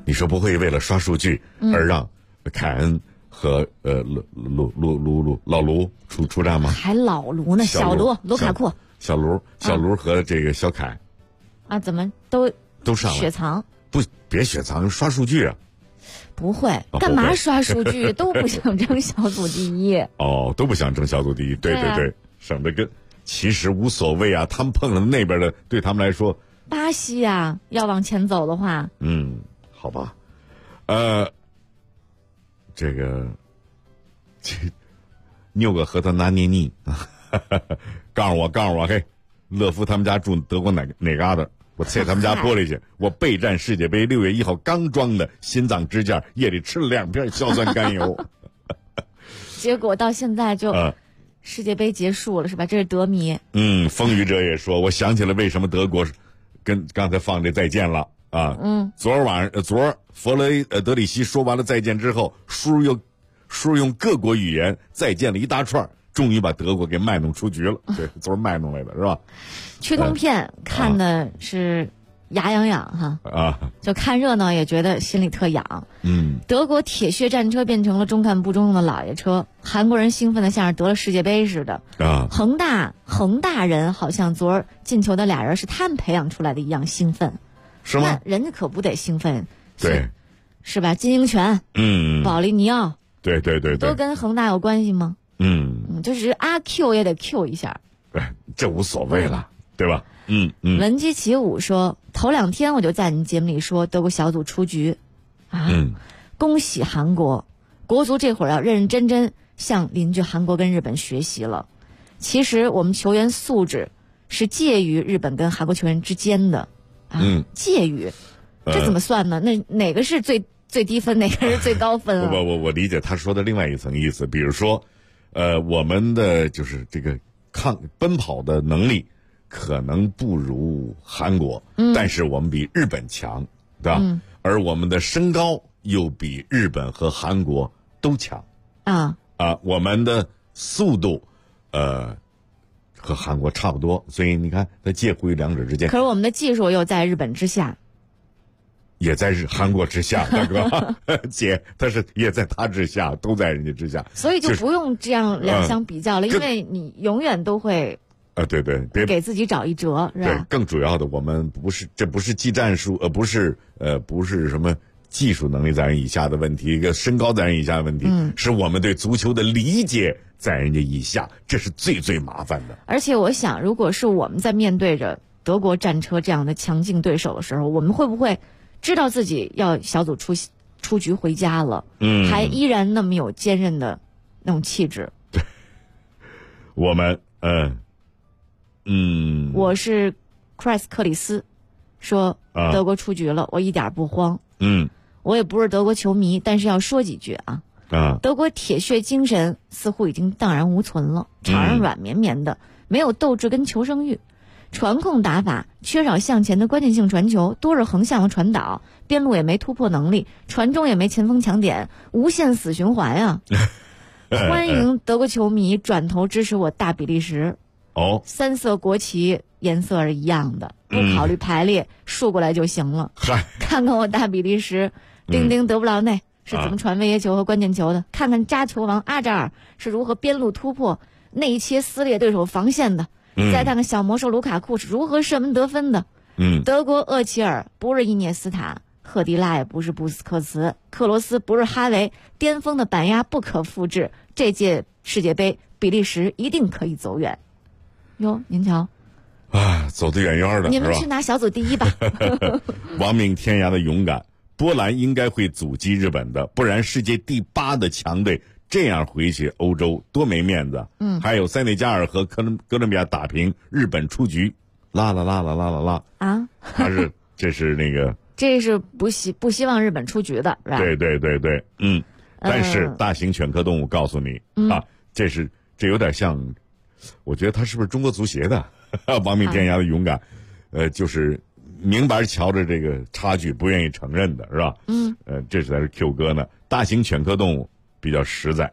你说不会为了刷数据而让凯恩和老卢出战吗？ 还老卢呢，小卢卡库， 小卢和这个小凯啊，怎么都上来雪藏？ 不，别雪藏，刷数据啊！ 不会，干嘛刷数据？都不想争小组第一。 哦，都不想争小组第一，对，省得跟其实无所谓啊。他们碰了那边的，对他们来说， 巴西啊，要往前走的话， 好吧，这拗个和他拿捏腻，告诉我，嘿，乐福他们家住德国哪嘎达？我拆他们家玻璃去，我备战世界杯6月1号刚装的心脏支架，夜里吃了2片硝酸甘油， 结果到现在就世界杯结束了，是吧？这是德迷。 风雨者也说，我想起了为什么德国跟刚才放这再见了啊。昨儿弗雷德里希说完了再见之后，叔用各国语言再见了一大串，终于把德国给卖弄出局了。对，昨儿卖弄来的是吧？ 驱动片看的是牙痒痒哈就看热闹也觉得心里特痒。德国铁血战车变成了中看不中用的老爷车，韩国人兴奋的像是得了世界杯似的恒大人好像昨儿进球的俩人是他们培养出来的一样兴奋， 是吗？ 人家可不得兴奋， 对， 是吧？金英权，保利尼奥， 对， 都跟恒大有关系吗？就是阿 Q 也得 Q 一下， 这无所谓了，对吧？ 文基起舞说，头2天我就在你节目里说德国小组出局恭喜韩国，国足这会儿要认认真真向邻居韩国跟日本学习了。其实我们球员素质是介于日本跟韩国球员之间的介于，这怎么算呢？那哪个是最低分，哪个是最高分啊？ 我理解他说的另外一层意思，比如说我们的就是这个奔跑的能力可能不如韩国，但是我们比日本强，对吧？而我们的身高又比日本和韩国都强我们的速度和韩国差不多，所以你看它介乎于两者之间。 可是我们的技术又在日本之下， 也在韩国之下，大哥姐，他是也在他之下，都在人家之下， 所以就不用这样两相比较了，因为你永远都会对，别给自己找一折，是吧？ 对，更主要的，我们这不是技战术，不是什么技术能力在人以下的问题，一个身高在人以下的问题，是我们对足球的理解在人家以下，这是最麻烦的。 而且我想，如果是我们在面对着德国战车这样的强劲对手的时候，我们会不会知道自己要小组出局回家了，还依然那么有坚韧的那种气质？ 对，我们我是克莱斯克里斯说德国出局了，我一点不慌。我也不是德国球迷，但是要说几句德国铁血精神似乎已经荡然无存了，场上软绵绵的，没有斗志跟求胜欲，传控打法缺少向前的关键性传球，多是横向的传导，边路也没突破能力，传中也没前锋抢点，无限死循环呀。欢迎德国球迷转头支持我大比利时。3色国旗颜色是一样的，不考虑排列，竖过来就行了。看看我大比利时丁丁德布劳内是怎么传威胁球和关键球的，看看扎球王阿扎尔是如何边路突破内切撕裂对手防线的，再看看小魔兽卢卡库是如何射门得分的。德国厄齐尔不是伊涅斯塔，赫迪拉也不是布斯克茨，克罗斯不是哈维，巅峰的板压不可复制。这届世界杯比利时一定可以走远。哟，您瞧走得远远的， 你们去拿小组第一吧。 亡命天涯的勇敢，波兰应该会阻击日本的，不然世界第8的强队这样回去欧洲多没面子。还有塞内加尔和哥伦比亚打平，日本出局，拉这是那个这是不希望日本出局的，是吧？ 对，但是大型犬科动物告诉你这有点像，我觉得他是不是中国足协的亡命天涯的勇敢，就是明白瞧着这个差距不愿意承认的是吧？这才是 Q 哥呢。大型犬科动物比较实在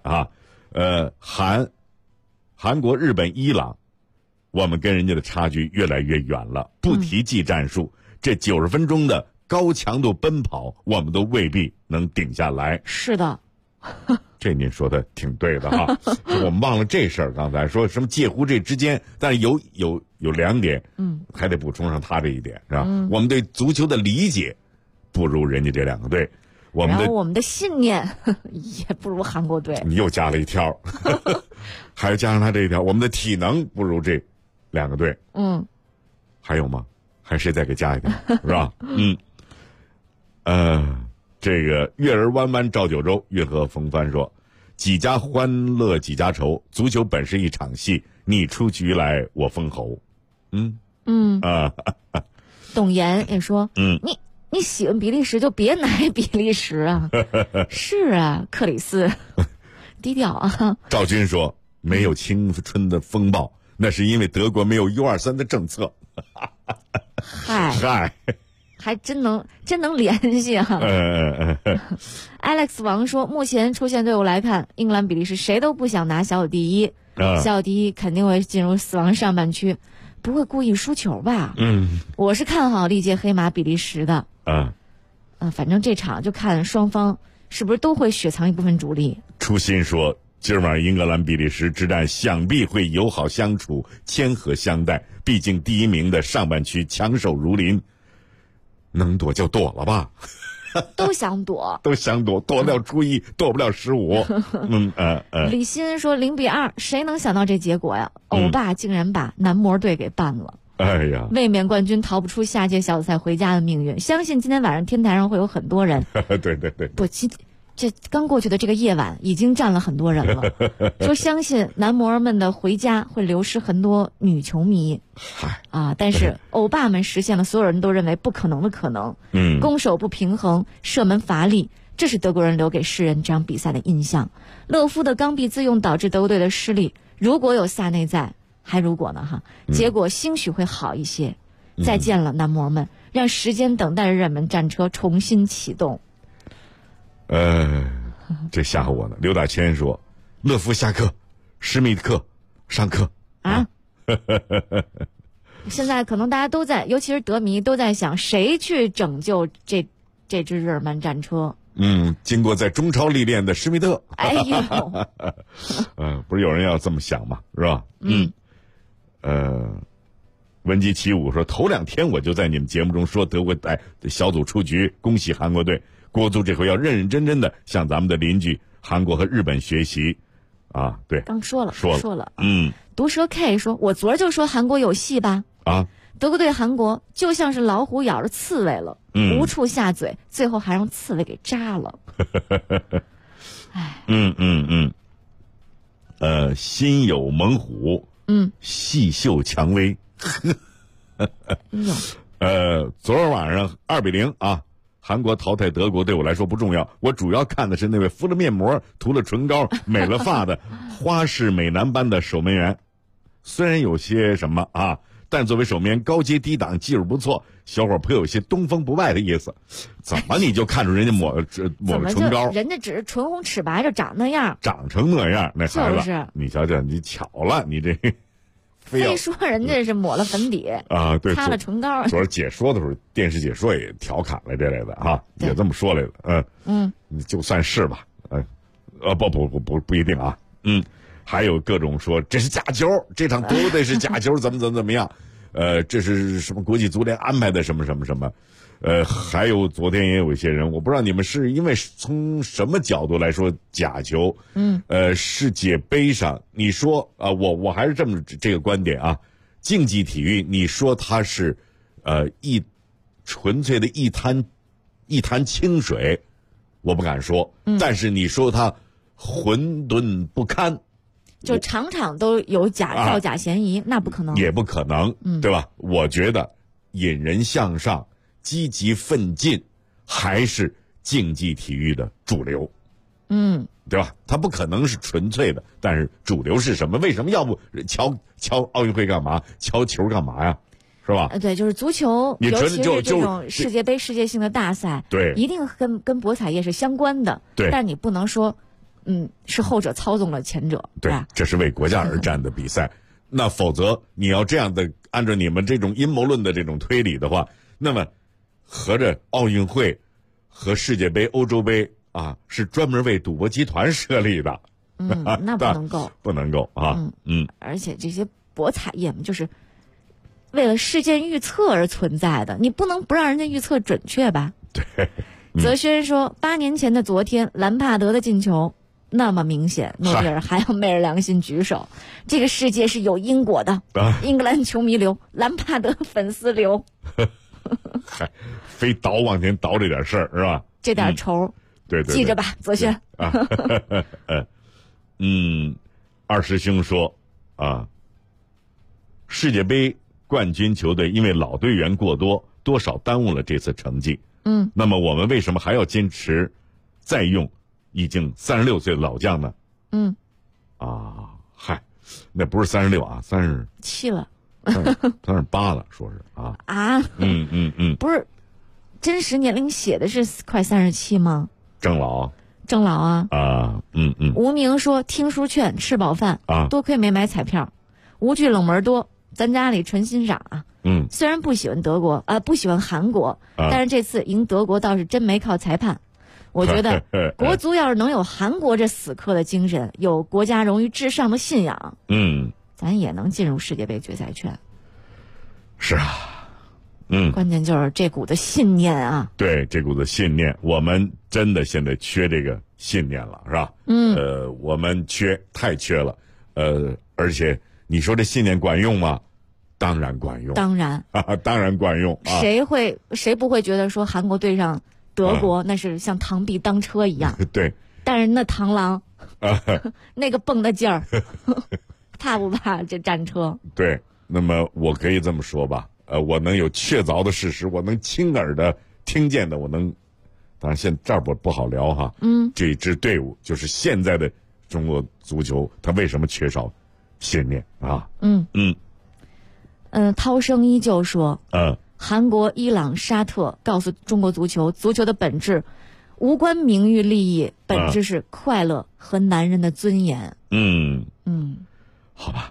韩国、日本、伊朗，我们跟人家的差距越来越远了。不提技战术，这90分钟的高强度奔跑，我们都未必能顶下来。 是的。 这您说的挺对的哈，我们忘了这事儿。刚才说什么介乎这之间，但是有2点，还得补充上他这一点，是吧？我们对足球的理解不如人家这2个队， 然后我们的信念也不如韩国队。 你又加了一条，还要加上他这一条，我们的体能不如这2个队。还有吗？还谁再给加一条，是吧？这个月儿弯弯照九州，月河风帆说，几家欢乐几家愁，足球本是一场戏，你出局来我封侯。 董岩也说，你喜欢比利时就别奶比利时啊。是啊，克里斯低调啊。 赵军说，没有青春的风暴，那是因为德国没有 U23的政策。 嗨，还真能联系啊。Alex 王说，目前出现队伍来看，英格兰、比利时谁都不想拿小组第一，小组第一肯定会进入死亡上半区，不会故意输球吧？我是看好历届黑马比利时的。反正这场就看双方是不是都会雪藏一部分主力。 初心说，今晚英格兰比利时之战想必会友好相处，谦和相待，毕竟第一名的上半区强手如林，能躲就躲了吧。 都想躲， 躲不了初一，躲不了15。 李欣说0-2，谁能想到这结果呀？欧巴竟然把男模队给办了。 哎呀， 卫冕冠军逃不出下届小组赛回家的命运。相信今天晚上天台上会有很多人。 对， 不，这刚过去的这个夜晚已经站了很多人了。说相信男模们的回家会流失很多女球迷。但是欧巴们实现了所有人都认为不可能的可能。攻守不平衡，射门乏力，这是德国人留给世人这场比赛的印象。勒夫的刚愎自用导致德国队的失利，如果有萨内在，还如果呢结果兴许会好一些。再见了男模们，让时间等待着人们战车重新启动。 这吓唬我呢。刘大千说，勒夫下课，施密特上课啊。 现在可能大家都在，尤其是德迷都在想，谁去拯救这支日耳曼战车。 经过在中超历练的施密特。 哎呦， 不是有人要这么想吗？是吧？文姬起舞说，头2天我就在你们节目中说德国小组出局，恭喜韩国队。国足这回要认认真真的向咱们的邻居韩国和日本学习。对， 刚说了。毒蛇 K 说，我昨儿就说韩国有戏吧。德国对韩国就像是老虎咬着刺猬了，无处下嘴，最后还让刺猬给扎了。 心有猛虎，细嗅蔷薇。昨儿晚上2-0啊，韩国淘汰德国，对我来说不重要，我主要看的是那位敷了面膜、涂了唇膏、美了发的花式美男般的守门员。虽然有些什么但作为守门员高阶低档，技术不错，小伙颇有些东风不败的意思。怎么你就看出人家抹了唇膏？ 人家只是唇红齿白，就长那样， 长成那样，那孩子， 就是你瞧瞧，你巧了，你这非说人家是抹了粉底对， 擦了唇膏。 昨儿解说的时候，电视解说也调侃了这类的也这么说来的。就算是吧。不一定啊。还有各种说这是假球，这场德国队是假球，怎么样？这是什么国际足联安排的什么。还有昨天也有一些人，我不知道你们是因为从什么角度来说假球。世界杯上你说我还是这个观点啊，竞技体育你说它是纯粹的一滩清水，我不敢说。但是你说它混沌不堪， 就场场都有造假嫌疑，那不可能， 也不可能，对吧？我觉得引人向上、积极奋进还是竞技体育的主流，对吧？它不可能是纯粹的，但是主流是什么？为什么要不瞧奥运会干嘛？瞧球干嘛呀？是吧？ 对，就是足球，尤其是这种世界杯、世界性的大赛， 对， 一定跟博彩业是相关的， 对， 但你不能说。是后者操纵了前者， 对，这是为国家而战的比赛。那否则你要这样的按照你们这种阴谋论的这种推理的话，那么合着奥运会和世界杯、欧洲杯啊，是专门为赌博集团设立的。 那不能够， 不能够啊。 而且这些博彩业嘛，就是为了事件预测而存在的，你不能不让人家预测准确吧？ 对。 泽轩说，8年前的昨天，兰帕德的进球那么明显，诺贝尔还要昧着良心举手。这个世界是有因果的，英格兰球迷流，兰帕德粉丝流。 嗨，非倒往前倒这点事儿是吧？ 这点仇， 对， 记着吧，泽轩。 二师兄说啊，世界杯冠军球队因为老队员过多，多少耽误了这次成绩。那么我们为什么还要坚持再用已经36岁的老将呢？嗨，那不是36啊，37 了 ，38了，说是啊。 不是，真实年龄写的是快37吗？ 郑老啊。无名说听书劝吃饱饭啊，多亏没买彩票，无惧冷门多，咱家里纯欣赏啊。虽然不喜欢德国不喜欢韩国，但是这次赢德国倒是真没靠裁判。我觉得国足要是能有韩国这死磕的精神，有国家荣誉至上的信仰，咱也能进入世界杯决赛圈。 是啊， 关键就是这股子信念啊。 对，这股子信念，我们真的现在缺这个信念了，是吧？我们太缺了，而且你说这信念管用吗？当然管用， 当然管用。 谁不会觉得说韩国对上德国那是像螳臂当车一样？ 对。 但是那螳螂那个蹦的劲儿，怕不怕这战车？ 对。那么我可以这么说吧，我能有确凿的事实，我能亲耳的听见的，当然现在这儿不好聊哈。这支队伍就是现在的中国足球，它为什么缺少信念啊？ 涛声依旧说，韩国、伊朗、沙特告诉中国足球的本质无关名誉利益，本质是快乐和男人的尊严。 好吧，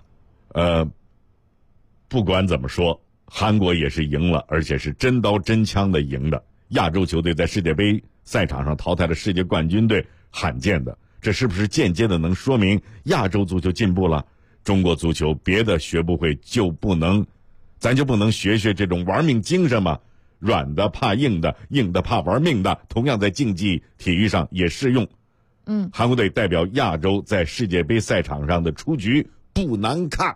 不管怎么说，韩国也是赢了，而且是真刀真枪的赢的。亚洲球队在世界杯赛场上淘汰了世界冠军队，罕见的，这是不是间接的能说明亚洲足球进步了？中国足球别的学不会咱就不能学这种玩命精神吗？软的怕硬的，硬的怕玩命的，同样在竞技体育上也适用。韩国队代表亚洲在世界杯赛场上的出局不难看。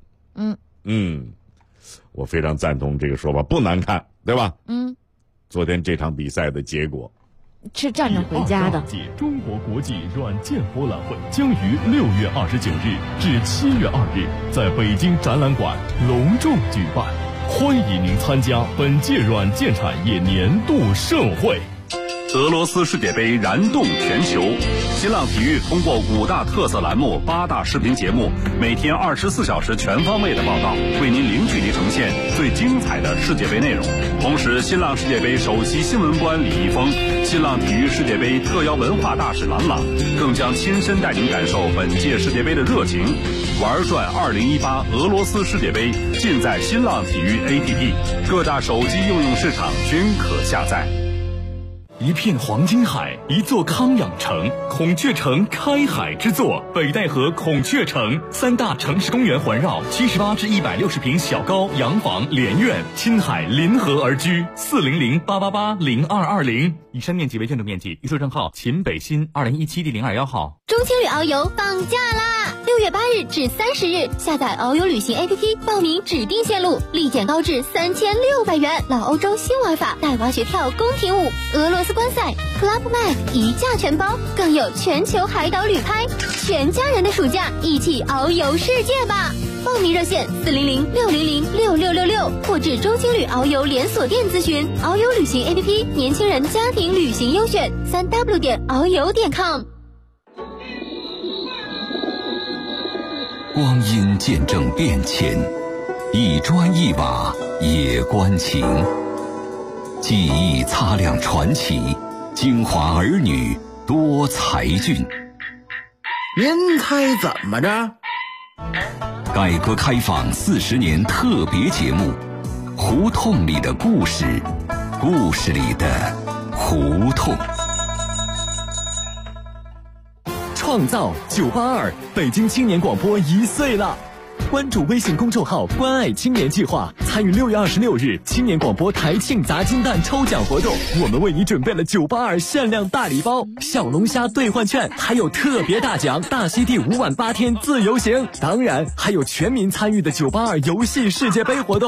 我非常赞同这个说法，不难看，对吧？昨天这场比赛的结果是站着回家的。 届中国国际软件博览会将于6月29日至7月2日在北京展览馆隆重举办，欢迎您参加本届软件产业年度盛会。 俄罗斯世界杯燃动全球，新浪体育通过5大特色栏目、8大视频节目，每天24小时全方位的报道，为您零距离呈现最精彩的世界杯内容。同时，新浪世界杯首席新闻官李易峰、新浪体育世界杯特邀文化大使郎朗，更将亲身带您感受本届世界杯的热情。玩转2018俄罗斯世界杯，尽在新浪体育 APP， 各大手机应用市场均可下载。 一片黄金海，一座康养城，孔雀城开海之作，北戴河孔雀城3大城市公园环绕，78至160平小高洋房连院，亲海临河而居，400-888-0220。以上面积为建筑面积，预售证号秦北新2017第021号。 中青旅遨游放假啦！6月8日至30日，下载遨游旅行 APP， 报名指定线路，立减高至3600元。老欧洲新玩法，带娃学跳宫廷舞，俄罗斯观赛 Club Med 一价全包，更有全球海岛旅拍，全家人的暑假一起遨游世界吧！报名热线400-600-6666，或至中青旅遨游连锁店咨询。遨游旅行 APP， 年轻人家庭旅行优选，3w.遨游.com。 光阴见证变迁，一砖一瓦也关情。记忆擦亮传奇，精华儿女多才俊。 您猜怎么着？ 改革开放40年特别节目《胡同里的故事》， 故事里的胡同。 创造982，北京青年广播1岁了。关注微信公众号“关爱青年计划”，参与6月26日青年广播台庆砸金蛋抽奖活动。我们为你准备了982限量大礼包、小龙虾兑换券，还有特别大奖大溪地5晚8天自由行。当然，还有全民参与的982游戏世界杯活动。